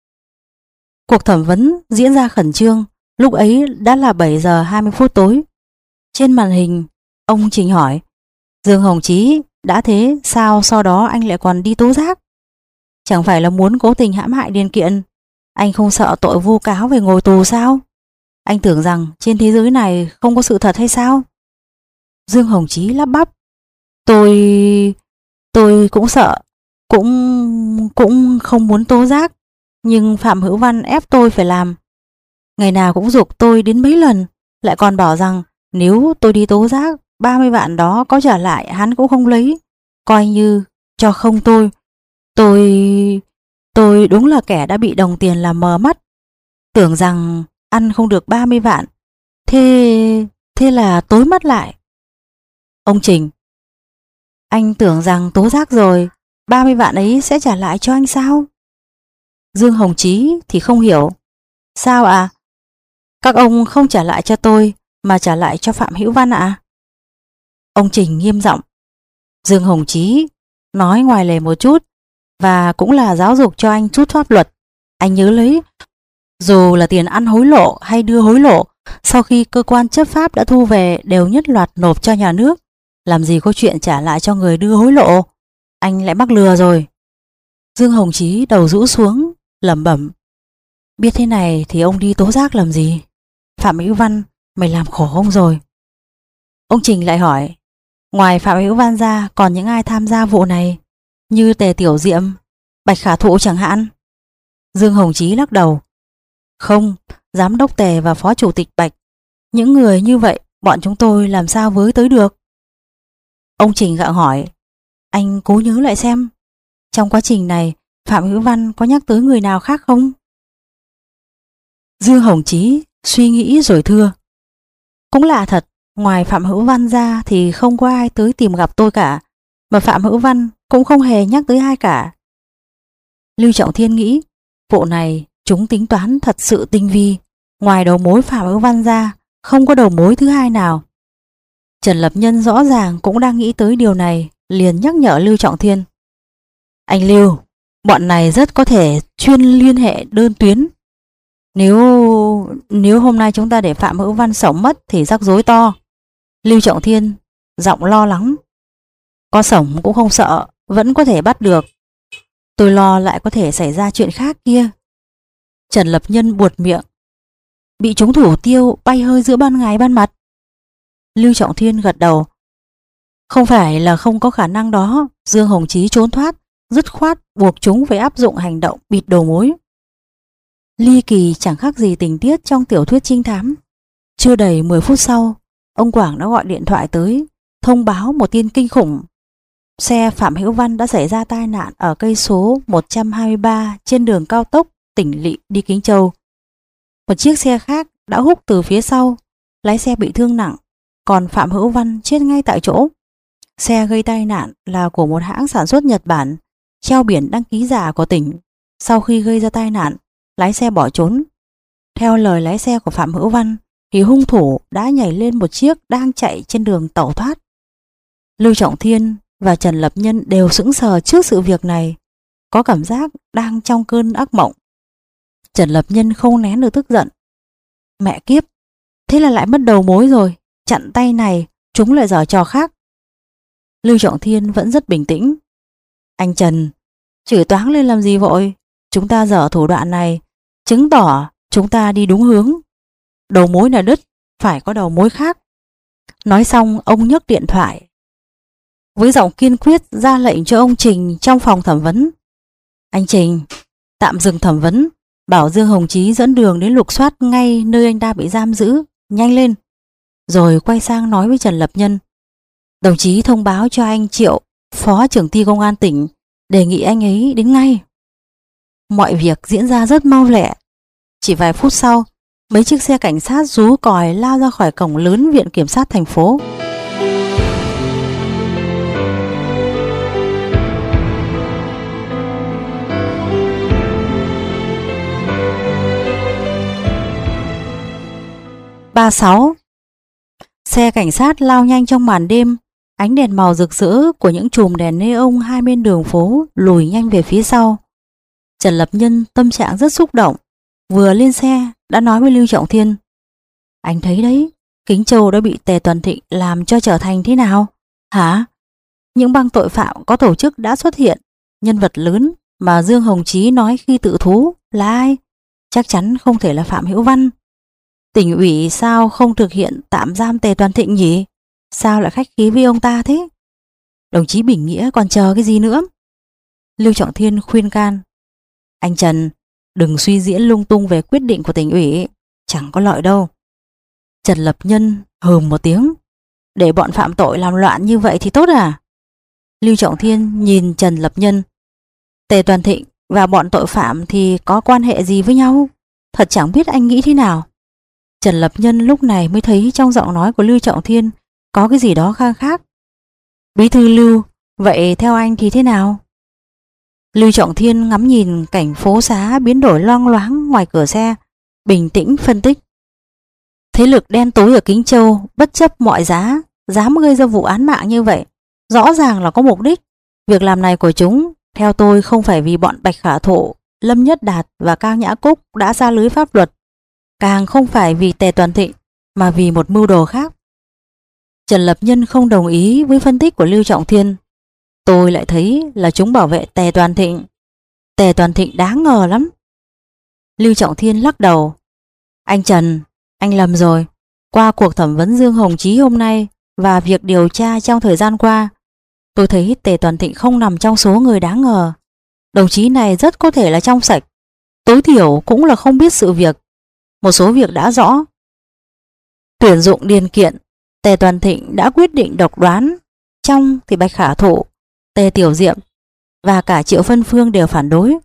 Cuộc thẩm vấn diễn ra khẩn trương, lúc ấy đã là bảy giờ hai mươi phút tối. Trên màn hình, ông Trình hỏi, Dương Hồng Chí, đã thế sao sau đó anh lại còn đi tố giác? Chẳng phải là muốn cố tình hãm hại Điền Kiện? Anh không sợ tội vu cáo về ngồi tù sao? Anh tưởng rằng trên thế giới này không có sự thật hay sao? Dương Hồng Chí lắp bắp, Tôi... tôi cũng sợ, cũng... cũng không muốn tố giác, nhưng Phạm Hữu Văn ép tôi phải làm. Ngày nào cũng giục tôi đến mấy lần, lại còn bảo rằng nếu tôi đi tố giác, ba mươi vạn đó có trả lại hắn cũng không lấy, coi như cho không tôi. Tôi... tôi đúng là kẻ đã bị đồng tiền làm mờ mắt, tưởng rằng ăn không được ba mươi vạn, thế... thế là tối mắt lại. Ông Trình, anh tưởng rằng tố giác rồi, ba mươi vạn ấy sẽ trả lại cho anh sao? Dương Hồng Chí thì không hiểu. Sao à? Các ông không trả lại cho tôi, mà trả lại cho Phạm Hữu Văn ạ? Ông Trình nghiêm giọng. Dương Hồng Chí nói ngoài lề một chút, và cũng là giáo dục cho anh chút pháp luật. Anh nhớ lấy, dù là tiền ăn hối lộ hay đưa hối lộ, sau khi cơ quan chấp pháp đã thu về đều nhất loạt nộp cho nhà nước. Làm gì có chuyện trả lại cho người đưa hối lộ? Anh lại mắc lừa rồi. Dương Hồng Chí đầu rũ xuống, lẩm bẩm. Biết thế này thì ông đi tố giác làm gì? Phạm Hữu Văn, mày làm khổ ông rồi. Ông Trình lại hỏi, ngoài Phạm Hữu Văn ra còn những ai tham gia vụ này? Như Tề Tiểu Diệm, Bạch Khả Thụ chẳng hạn? Dương Hồng Chí lắc đầu. Không, giám đốc Tề và phó chủ tịch Bạch. Những người như vậy bọn chúng tôi làm sao với tới được? Ông Trình gặng hỏi, anh cố nhớ lại xem, trong quá trình này Phạm Hữu Văn có nhắc tới người nào khác không? Dương Hồng Chí suy nghĩ rồi thưa, cũng lạ thật, ngoài Phạm Hữu Văn ra thì không có ai tới tìm gặp tôi cả, mà Phạm Hữu Văn cũng không hề nhắc tới ai cả. Lưu Trọng Thiên nghĩ, vụ này chúng tính toán thật sự tinh vi, ngoài đầu mối Phạm Hữu Văn ra không có đầu mối thứ hai nào. Trần Lập Nhân rõ ràng cũng đang nghĩ tới điều này, liền nhắc nhở Lưu Trọng Thiên. Anh Lưu, bọn này rất có thể chuyên liên hệ đơn tuyến. Nếu nếu hôm nay chúng ta để Phạm Hữu Văn sống mất thì rắc rối to. Lưu Trọng Thiên giọng lo lắng. Có sống cũng không sợ, vẫn có thể bắt được. Tôi lo lại có thể xảy ra chuyện khác kia. Trần Lập Nhân buột miệng. Bị chúng thủ tiêu bay hơi giữa ban ngày ban mặt. Lưu Trọng Thiên gật đầu. Không phải là không có khả năng đó. Dương Hồng Chí trốn thoát, dứt khoát buộc chúng phải áp dụng hành động bịt đầu mối. Ly kỳ chẳng khác gì tình tiết trong tiểu thuyết trinh thám. Chưa đầy mười phút sau, ông Quảng đã gọi điện thoại tới, thông báo một tin kinh khủng. Xe Phạm Hữu Văn đã xảy ra tai nạn ở cây số một trăm hai mươi ba trên đường cao tốc Tỉnh Lỵ đi Kính Châu. Một chiếc xe khác đã húc từ phía sau, lái xe bị thương nặng, còn Phạm Hữu Văn chết ngay tại chỗ. Xe gây tai nạn là của một hãng sản xuất Nhật Bản, treo biển đăng ký giả của tỉnh. Sau khi gây ra tai nạn, lái xe bỏ trốn. Theo lời lái xe của Phạm Hữu Văn thì hung thủ đã nhảy lên một chiếc đang chạy trên đường tẩu thoát. Lưu Trọng Thiên và Trần Lập Nhân đều sững sờ trước sự việc này, có cảm giác đang trong cơn ác mộng. Trần Lập Nhân không nén được tức giận. Mẹ kiếp, thế là lại mất đầu mối rồi, chặn tay này chúng lại giở trò khác. Lưu Trọng Thiên vẫn rất bình tĩnh. Anh Trần, chửi toáng lên làm gì vội, chúng ta dở thủ đoạn này chứng tỏ chúng ta đi đúng hướng. Đầu mối là đứt, phải có đầu mối khác. Nói xong ông nhấc điện thoại, với giọng kiên quyết ra lệnh cho ông Trình trong phòng thẩm vấn. Anh Trình, tạm dừng thẩm vấn, bảo Dương Hồng Chí dẫn đường đến lục soát ngay nơi anh ta bị giam giữ, nhanh lên. Rồi quay sang nói với Trần Lập Nhân. Đồng chí thông báo cho anh Triệu, phó trưởng ty công an tỉnh, đề nghị anh ấy đến ngay. Mọi việc diễn ra rất mau lẹ. Chỉ vài phút sau, mấy chiếc xe cảnh sát rú còi lao ra khỏi cổng lớn viện kiểm sát thành phố. ba mươi sáu. Xe cảnh sát lao nhanh trong màn đêm, ánh đèn màu rực rỡ của những chùm đèn neon hai bên đường phố lùi nhanh về phía sau. Trần Lập Nhân tâm trạng rất xúc động, vừa lên xe đã nói với Lưu Trọng Thiên: "Anh thấy đấy, Kính Châu đã bị Tề Tuần Thịnh làm cho trở thành thế nào? Hả? Những băng tội phạm có tổ chức đã xuất hiện, nhân vật lớn mà Dương Hồng Chí nói khi tự thú là ai? Chắc chắn không thể là Phạm Hữu Văn. Tỉnh ủy sao không thực hiện tạm giam Tề Tuần Thịnh nhỉ? Sao lại khách khí với ông ta thế? Đồng chí Bình Nghĩa còn chờ cái gì nữa?" Lưu Trọng Thiên khuyên can: "Anh Trần, đừng suy diễn lung tung về quyết định của tỉnh ủy, chẳng có lợi đâu." Trần Lập Nhân hừm một tiếng: "Để bọn phạm tội làm loạn như vậy thì tốt à?" Lưu Trọng Thiên nhìn Trần Lập Nhân: "Tề Tuần Thịnh và bọn tội phạm thì có quan hệ gì với nhau? Thật chẳng biết anh nghĩ thế nào." Trần Lập Nhân lúc này mới thấy trong giọng nói của Lưu Trọng Thiên có cái gì đó khang khác. "Bí thư Lưu, vậy theo anh thì thế nào?" Lưu Trọng Thiên ngắm nhìn cảnh phố xá biến đổi loang loáng ngoài cửa xe, bình tĩnh phân tích: "Thế lực đen tối ở Kính Châu bất chấp mọi giá dám gây ra vụ án mạng như vậy, rõ ràng là có mục đích. Việc làm này của chúng theo tôi không phải vì bọn Bạch Khả Thụ, Lâm Nhất Đạt và Cao Nhã Cúc đã xa lưới pháp luật, càng không phải vì Tề Tuần Thịnh, mà vì một mưu đồ khác." Trần Lập Nhân không đồng ý với phân tích của Lưu Trọng Thiên: "Tôi lại thấy là chúng bảo vệ Tề Tuần Thịnh. Tề Tuần Thịnh đáng ngờ lắm." Lưu Trọng Thiên lắc đầu: "Anh Trần, anh lầm rồi. Qua cuộc thẩm vấn Dương Hồng Chí hôm nay và việc điều tra trong thời gian qua, tôi thấy Tề Tuần Thịnh không nằm trong số người đáng ngờ. Đồng chí này rất có thể là trong sạch, tối thiểu cũng là không biết sự việc. Một số việc đã rõ. Tuyển dụng điền kiện, Tề Tuần Thịnh đã quyết định độc đoán. Trong thì Bạch Khả Thụ, Tề Tiểu Diệm và cả Triệu Phân Phương đều phản đối.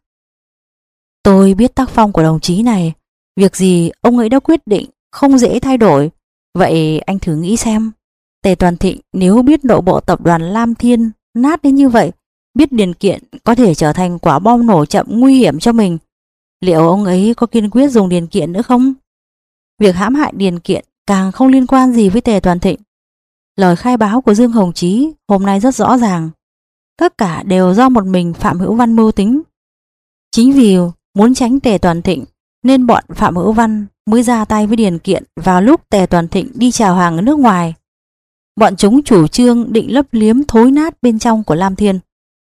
Tôi biết tác phong của đồng chí này, việc gì ông ấy đã quyết định không dễ thay đổi. Vậy anh thử nghĩ xem, Tề Tuần Thịnh nếu biết nội bộ tập đoàn Lam Thiên nát đến như vậy, biết điền kiện có thể trở thành quả bom nổ chậm nguy hiểm cho mình, liệu ông ấy có kiên quyết dùng điền kiện nữa không? Việc hãm hại điền kiện càng không liên quan gì với Tề Tuần Thịnh. Lời khai báo của Dương Hồng Chí hôm nay rất rõ ràng, tất cả đều do một mình Phạm Hữu Văn mưu tính. Chính vì muốn tránh Tề Tuần Thịnh nên bọn Phạm Hữu Văn mới ra tay với điền kiện vào lúc Tề Tuần Thịnh đi chào hàng ở nước ngoài. Bọn chúng chủ trương định lấp liếm thối nát bên trong của Lam Thiên."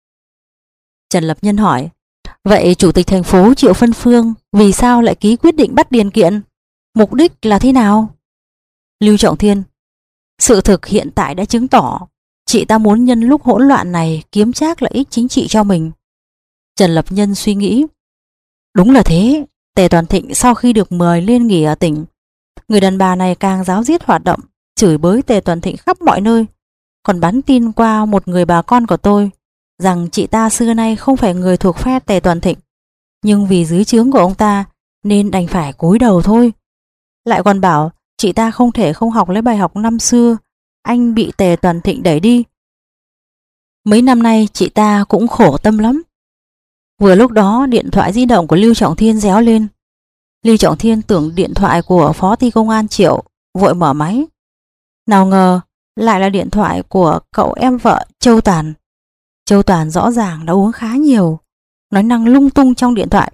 Trần Lập Nhân hỏi: "Vậy Chủ tịch thành phố Triệu Phân Phương vì sao lại ký quyết định bắt điền kiện? Mục đích là thế nào?" Lưu Trọng Thiên: "Sự thực hiện tại đã chứng tỏ chị ta muốn nhân lúc hỗn loạn này kiếm trác lợi ích chính trị cho mình." Trần Lập Nhân suy nghĩ: "Đúng là thế. Tề Tuần Thịnh sau khi được mời lên nghỉ ở tỉnh, người đàn bà này càng ráo riết hoạt động, chửi bới Tề Tuần Thịnh khắp mọi nơi, còn bắn tin qua một người bà con của tôi rằng chị ta xưa nay không phải người thuộc phe Tề Tuần Thịnh, nhưng vì dưới trướng của ông ta nên đành phải cúi đầu thôi. Lại còn bảo chị ta không thể không học lấy bài học năm xưa anh bị Tề Tuần Thịnh đẩy đi. Mấy năm nay chị ta cũng khổ tâm lắm." Vừa lúc đó điện thoại di động của Lưu Trọng Thiên réo lên. Lưu Trọng Thiên tưởng điện thoại của Phó Ty Công an Triệu, vội mở máy. Nào ngờ lại là điện thoại của cậu em vợ Châu Toàn. Châu Toàn rõ ràng đã uống khá nhiều, nói năng lung tung trong điện thoại.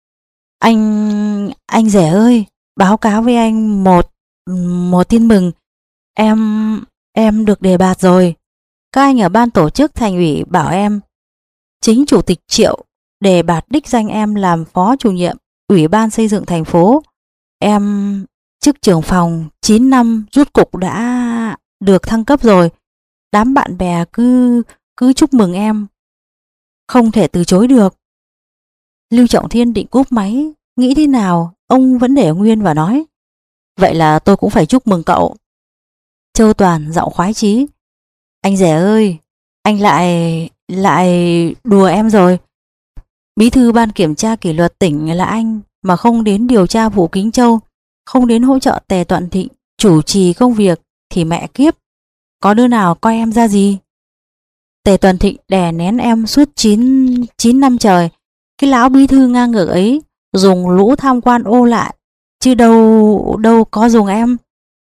Anh... anh rể ơi, báo cáo với anh một... một tin mừng. Em... em được đề bạt rồi. Các anh ở ban tổ chức thành ủy bảo em, chính Chủ tịch Triệu đề bạt đích danh em làm phó chủ nhiệm Ủy ban xây dựng thành phố. Em chức trưởng phòng chín năm rút cục đã được thăng cấp rồi. Đám bạn bè cứ cứ chúc mừng em, không thể từ chối được." Lưu Trọng Thiên định cúp máy, nghĩ thế nào ông vẫn để nguyên và nói, "Vậy là tôi cũng phải chúc mừng cậu." Châu Toàn giọng khoái chí, "Anh rể ơi, anh lại lại đùa em rồi. Bí thư ban kiểm tra kỷ luật tỉnh là anh mà không đến điều tra vụ Kính Châu, không đến hỗ trợ Tề Tuần Thịnh chủ trì công việc thì mẹ kiếp, có đứa nào coi em ra gì. Tề Tuần Thịnh đè nén em suốt chín chín năm trời, cái lão bí thư ngang ngược ấy dùng lũ tham quan ô lại, chứ đâu đâu có dùng em.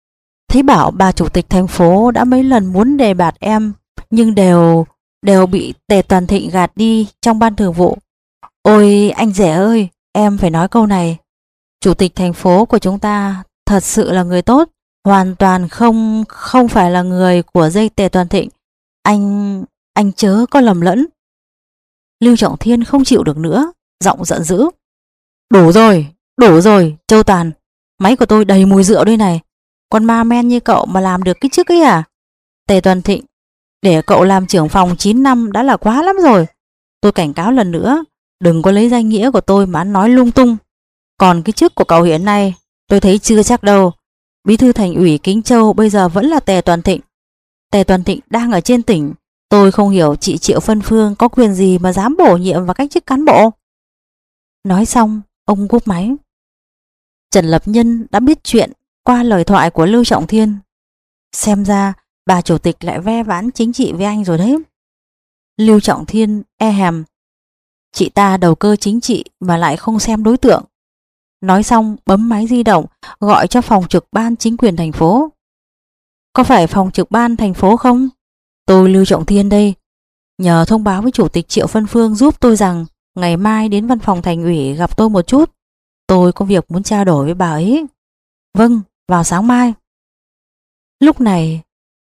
Thấy bảo bà chủ tịch thành phố đã mấy lần muốn đề bạt em, nhưng đều đều bị Tề Toàn Thịnh gạt đi trong ban thường vụ. Ôi anh rể ơi, em phải nói câu này. Chủ tịch thành phố của chúng ta thật sự là người tốt, hoàn toàn không không phải là người của dây Tề Toàn Thịnh. Anh, anh chớ có lầm lẫn. Lưu Trọng Thiên không chịu được nữa, giọng giận dữ. Đủ rồi, đủ rồi, Châu Toàn. Máy của tôi đầy mùi rượu đây này. Con ma men như cậu mà làm được cái chức ấy à? Tề Toàn Thịnh để cậu làm trưởng phòng chín năm đã là quá lắm rồi. Tôi cảnh cáo lần nữa, đừng có lấy danh nghĩa của tôi mà nói lung tung. Còn cái chức của cậu hiện nay, tôi thấy chưa chắc đâu. Bí thư thành ủy Kính Châu bây giờ vẫn là Tề Toàn Thịnh. Tề Toàn Thịnh đang ở trên tỉnh. Tôi không hiểu chị Triệu Phân Phương có quyền gì mà dám bổ nhiệm vào cách chức cán bộ. Nói xong, ông cúp máy. Trần Lập Nhân đã biết chuyện qua lời thoại của Lưu Trọng Thiên. Xem ra bà chủ tịch lại ve vãn chính trị với anh rồi đấy. Lưu Trọng Thiên e hèm. Chị ta đầu cơ chính trị mà lại không xem đối tượng. Nói xong bấm máy di động gọi cho phòng trực ban chính quyền thành phố. Có phải phòng trực ban thành phố không? Tôi Lưu Trọng Thiên đây. Nhờ thông báo với chủ tịch Triệu Phân Phương giúp tôi rằng ngày mai đến văn phòng thành ủy gặp tôi một chút. Tôi có việc muốn trao đổi với bà ấy. Vâng, vào sáng mai. Lúc này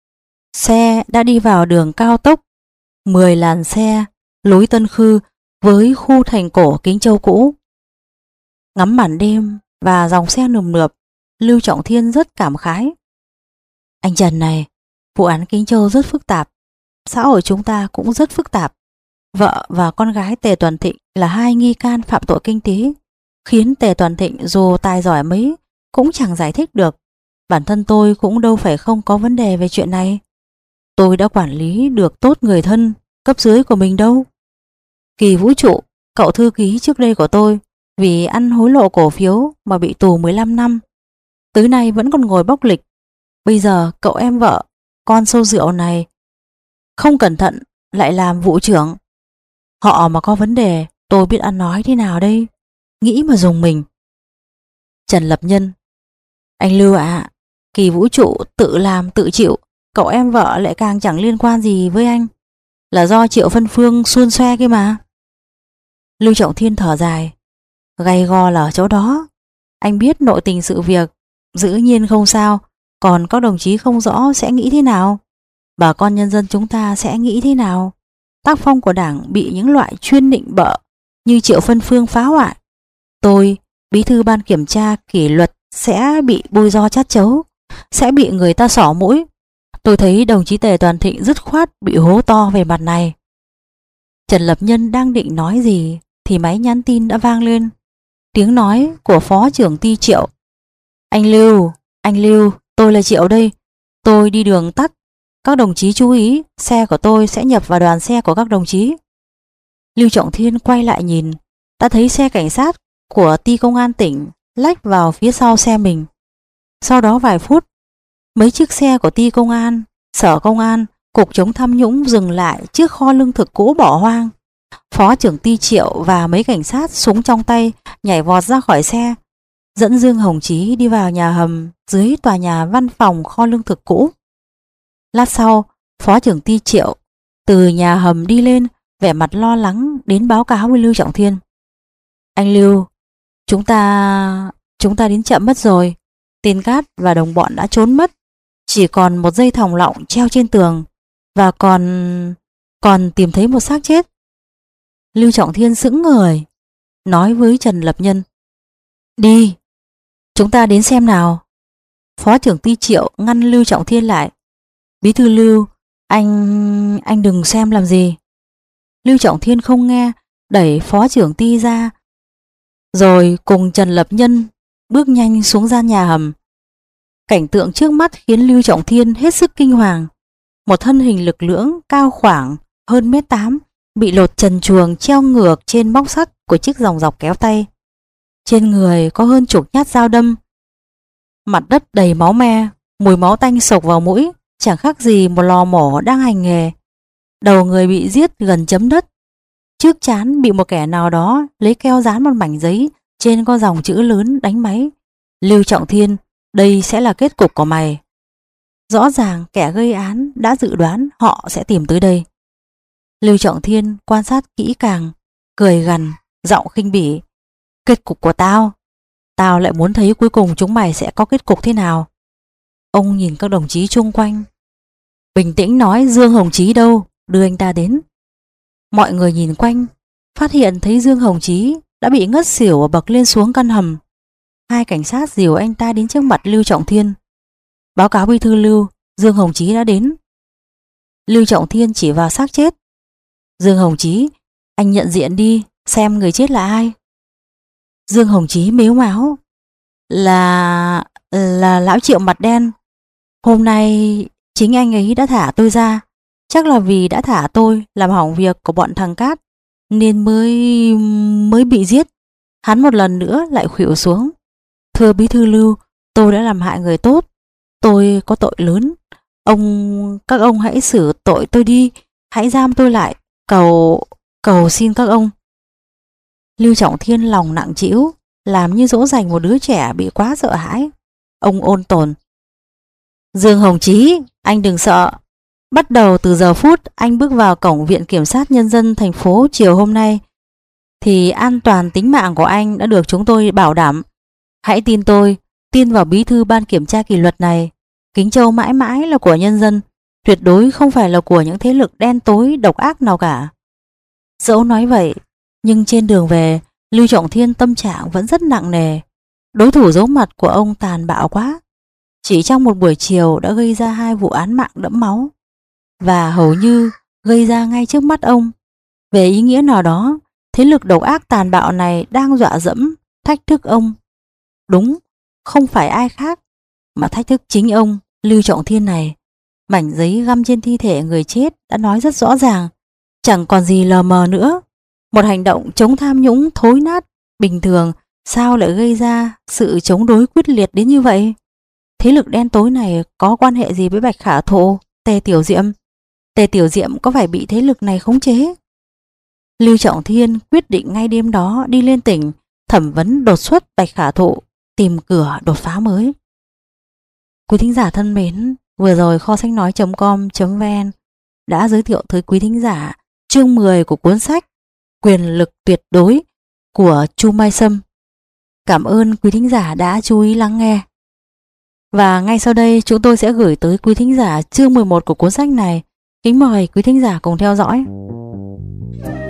xe đã đi vào đường cao tốc mười làn xe lối Tân Khư với khu thành cổ Kính Châu cũ. Ngắm màn đêm và dòng xe nườm nượp, Lưu Trọng Thiên rất cảm khái. Anh Trần này, vụ án Kính Châu rất phức tạp, xã hội chúng ta cũng rất phức tạp. Vợ và con gái Tề Toàn Thịnh là hai nghi can phạm tội kinh tế, khiến Tề Toàn Thịnh dù tài giỏi mấy cũng chẳng giải thích được. Bản thân tôi cũng đâu phải không có vấn đề về chuyện này. Tôi đã quản lý được tốt người thân, cấp dưới của mình đâu. Kỳ Vũ Trụ, cậu thư ký trước đây của tôi, vì ăn hối lộ cổ phiếu mà bị tù mười lăm năm. Tới nay vẫn còn ngồi bóc lịch. Bây giờ cậu em vợ, con sâu rượu này, không cẩn thận lại làm vụ trưởng. Họ mà có vấn đề, tôi biết ăn nói thế nào đây? Nghĩ mà dùng mình. Trần Lập Nhân. Anh Lưu ạ, Kỳ Vũ Trụ tự làm tự chịu, cậu em vợ lại càng chẳng liên quan gì với anh. Là do Triệu Phân Phương xuôn xoe kia mà. Lưu Trọng Thiên thở dài. Gay go là ở chỗ đó. Anh biết nội tình sự việc, dĩ nhiên không sao. Còn các đồng chí không rõ sẽ nghĩ thế nào? Bà con nhân dân chúng ta sẽ nghĩ thế nào? Tác phong của Đảng bị những loại chuyên định bợ như Triệu Phân Phương phá hoại. Tôi, bí thư ban kiểm tra kỷ luật sẽ bị bôi ro chát chấu, sẽ bị người ta xỏ mũi. Tôi thấy đồng chí Tề Toàn Thịnh dứt khoát bị hố to về mặt này. Trần Lập Nhân đang định nói gì thì máy nhắn tin đã vang lên. Tiếng nói của phó trưởng ty Triệu. Anh Lưu, anh Lưu, tôi là Triệu đây. Tôi đi đường tắt. Các đồng chí chú ý, xe của tôi sẽ nhập vào đoàn xe của các đồng chí. Lưu Trọng Thiên quay lại nhìn, đã thấy xe cảnh sát của ty công an tỉnh lách vào phía sau xe mình. Sau đó vài phút, mấy chiếc xe của ty công an, sở công an, cục chống tham nhũng dừng lại trước kho lương thực cũ bỏ hoang. Phó trưởng ty Triệu và mấy cảnh sát súng trong tay nhảy vọt ra khỏi xe, dẫn Dương Hồng Chí đi vào nhà hầm dưới tòa nhà văn phòng kho lương thực cũ. Lát sau, phó trưởng ty Triệu từ nhà hầm đi lên, vẻ mặt lo lắng đến báo cáo với Lưu Trọng Thiên. Anh Lưu, chúng ta... chúng ta đến chậm mất rồi. Tên Cát và đồng bọn đã trốn mất. Chỉ còn một dây thòng lọng treo trên tường. Và còn... còn tìm thấy một xác chết. Lưu Trọng Thiên sững người, nói với Trần Lập Nhân. Đi, chúng ta đến xem nào. Phó trưởng ty Triệu ngăn Lưu Trọng Thiên lại. Bí thư Lưu, anh... anh đừng xem làm gì. Lưu Trọng Thiên không nghe, đẩy phó trưởng ty ra, rồi cùng Trần Lập Nhân bước nhanh xuống gian nhà hầm. Cảnh tượng trước mắt khiến Lưu Trọng Thiên hết sức kinh hoàng. Một thân hình lực lưỡng cao khoảng hơn mét tám bị lột trần truồng treo ngược trên móc sắt của chiếc ròng dọc kéo tay. Trên người có hơn chục nhát dao đâm. Mặt đất đầy máu me, mùi máu tanh sộc vào mũi, chẳng khác gì một lò mổ đang hành nghề. Đầu người bị giết gần chấm đất. Trước trán bị một kẻ nào đó lấy keo dán một mảnh giấy, trên có dòng chữ lớn đánh máy. Lưu Trọng Thiên, đây sẽ là kết cục của mày. Rõ ràng kẻ gây án đã dự đoán họ sẽ tìm tới đây. Lưu Trọng Thiên quan sát kỹ càng, cười gằn, giọng khinh bỉ. Kết cục của tao, tao lại muốn thấy cuối cùng chúng mày sẽ có kết cục thế nào. Ông nhìn các đồng chí chung quanh, bình tĩnh nói Dương Hồng Chí đâu, đưa anh ta đến. Mọi người nhìn quanh, phát hiện thấy Dương Hồng Chí đã bị ngất xỉu ở bậc lên xuống căn hầm. Hai cảnh sát dìu anh ta đến trước mặt Lưu Trọng Thiên. Báo cáo bí thư Lưu, Dương Hồng Chí đã đến. Lưu Trọng Thiên chỉ vào xác chết. Dương Hồng Chí, anh nhận diện đi, xem người chết là ai. Dương Hồng Chí mếu máo. Là... là lão Triệu mặt đen. Hôm nay chính anh ấy đã thả tôi ra. Chắc là vì đã thả tôi làm hỏng việc của bọn thằng Cát nên mới... mới bị giết. Hắn một lần nữa lại khuỵu xuống. Thưa bí thư Lưu, tôi đã làm hại người tốt. Tôi có tội lớn. Ông... các ông hãy xử tội tôi đi. Hãy giam tôi lại. Cầu... cầu xin các ông. Lưu Trọng Thiên lòng nặng trĩu, làm như dỗ dành một đứa trẻ bị quá sợ hãi. Ông ôn tồn. Dương Hồng Chí, anh đừng sợ. Bắt đầu từ giờ phút anh bước vào cổng Viện Kiểm sát Nhân dân thành phố chiều hôm nay, thì an toàn tính mạng của anh đã được chúng tôi bảo đảm. Hãy tin tôi, tin vào bí thư ban kiểm tra kỷ luật này. Kính Châu mãi mãi là của nhân dân, tuyệt đối không phải là của những thế lực đen tối độc ác nào cả. Dẫu nói vậy, nhưng trên đường về, Lưu Trọng Thiên tâm trạng vẫn rất nặng nề. Đối thủ giấu mặt của ông tàn bạo quá. Chỉ trong một buổi chiều đã gây ra hai vụ án mạng đẫm máu, và hầu như gây ra ngay trước mắt ông. Về ý nghĩa nào đó, thế lực độc ác tàn bạo này đang dọa dẫm, thách thức ông. Đúng, không phải ai khác, mà thách thức chính ông, Lưu Trọng Thiên này. Mảnh giấy găm trên thi thể người chết đã nói rất rõ ràng, chẳng còn gì lờ mờ nữa. Một hành động chống tham nhũng thối nát bình thường sao lại gây ra sự chống đối quyết liệt đến như vậy? Thế lực đen tối này có quan hệ gì với Bạch Khả Thụ, Tề Tiểu Diệm? Tề Tiểu Diệm có phải bị thế lực này khống chế? Lưu Trọng Thiên quyết định ngay đêm đó đi lên tỉnh thẩm vấn đột xuất Bạch Khả Thụ, tìm cửa đột phá mới. Quý thính giả thân mến, vừa rồi kho sách nói.com.vn đã giới thiệu tới quý thính giả chương mười của cuốn sách Quyền lực tuyệt đối của Chu Mai Sâm. Cảm ơn quý thính giả đã chú ý lắng nghe. Và ngay sau đây chúng tôi sẽ gửi tới quý thính giả chương mười một của cuốn sách này. Kính mời quý thính giả cùng theo dõi.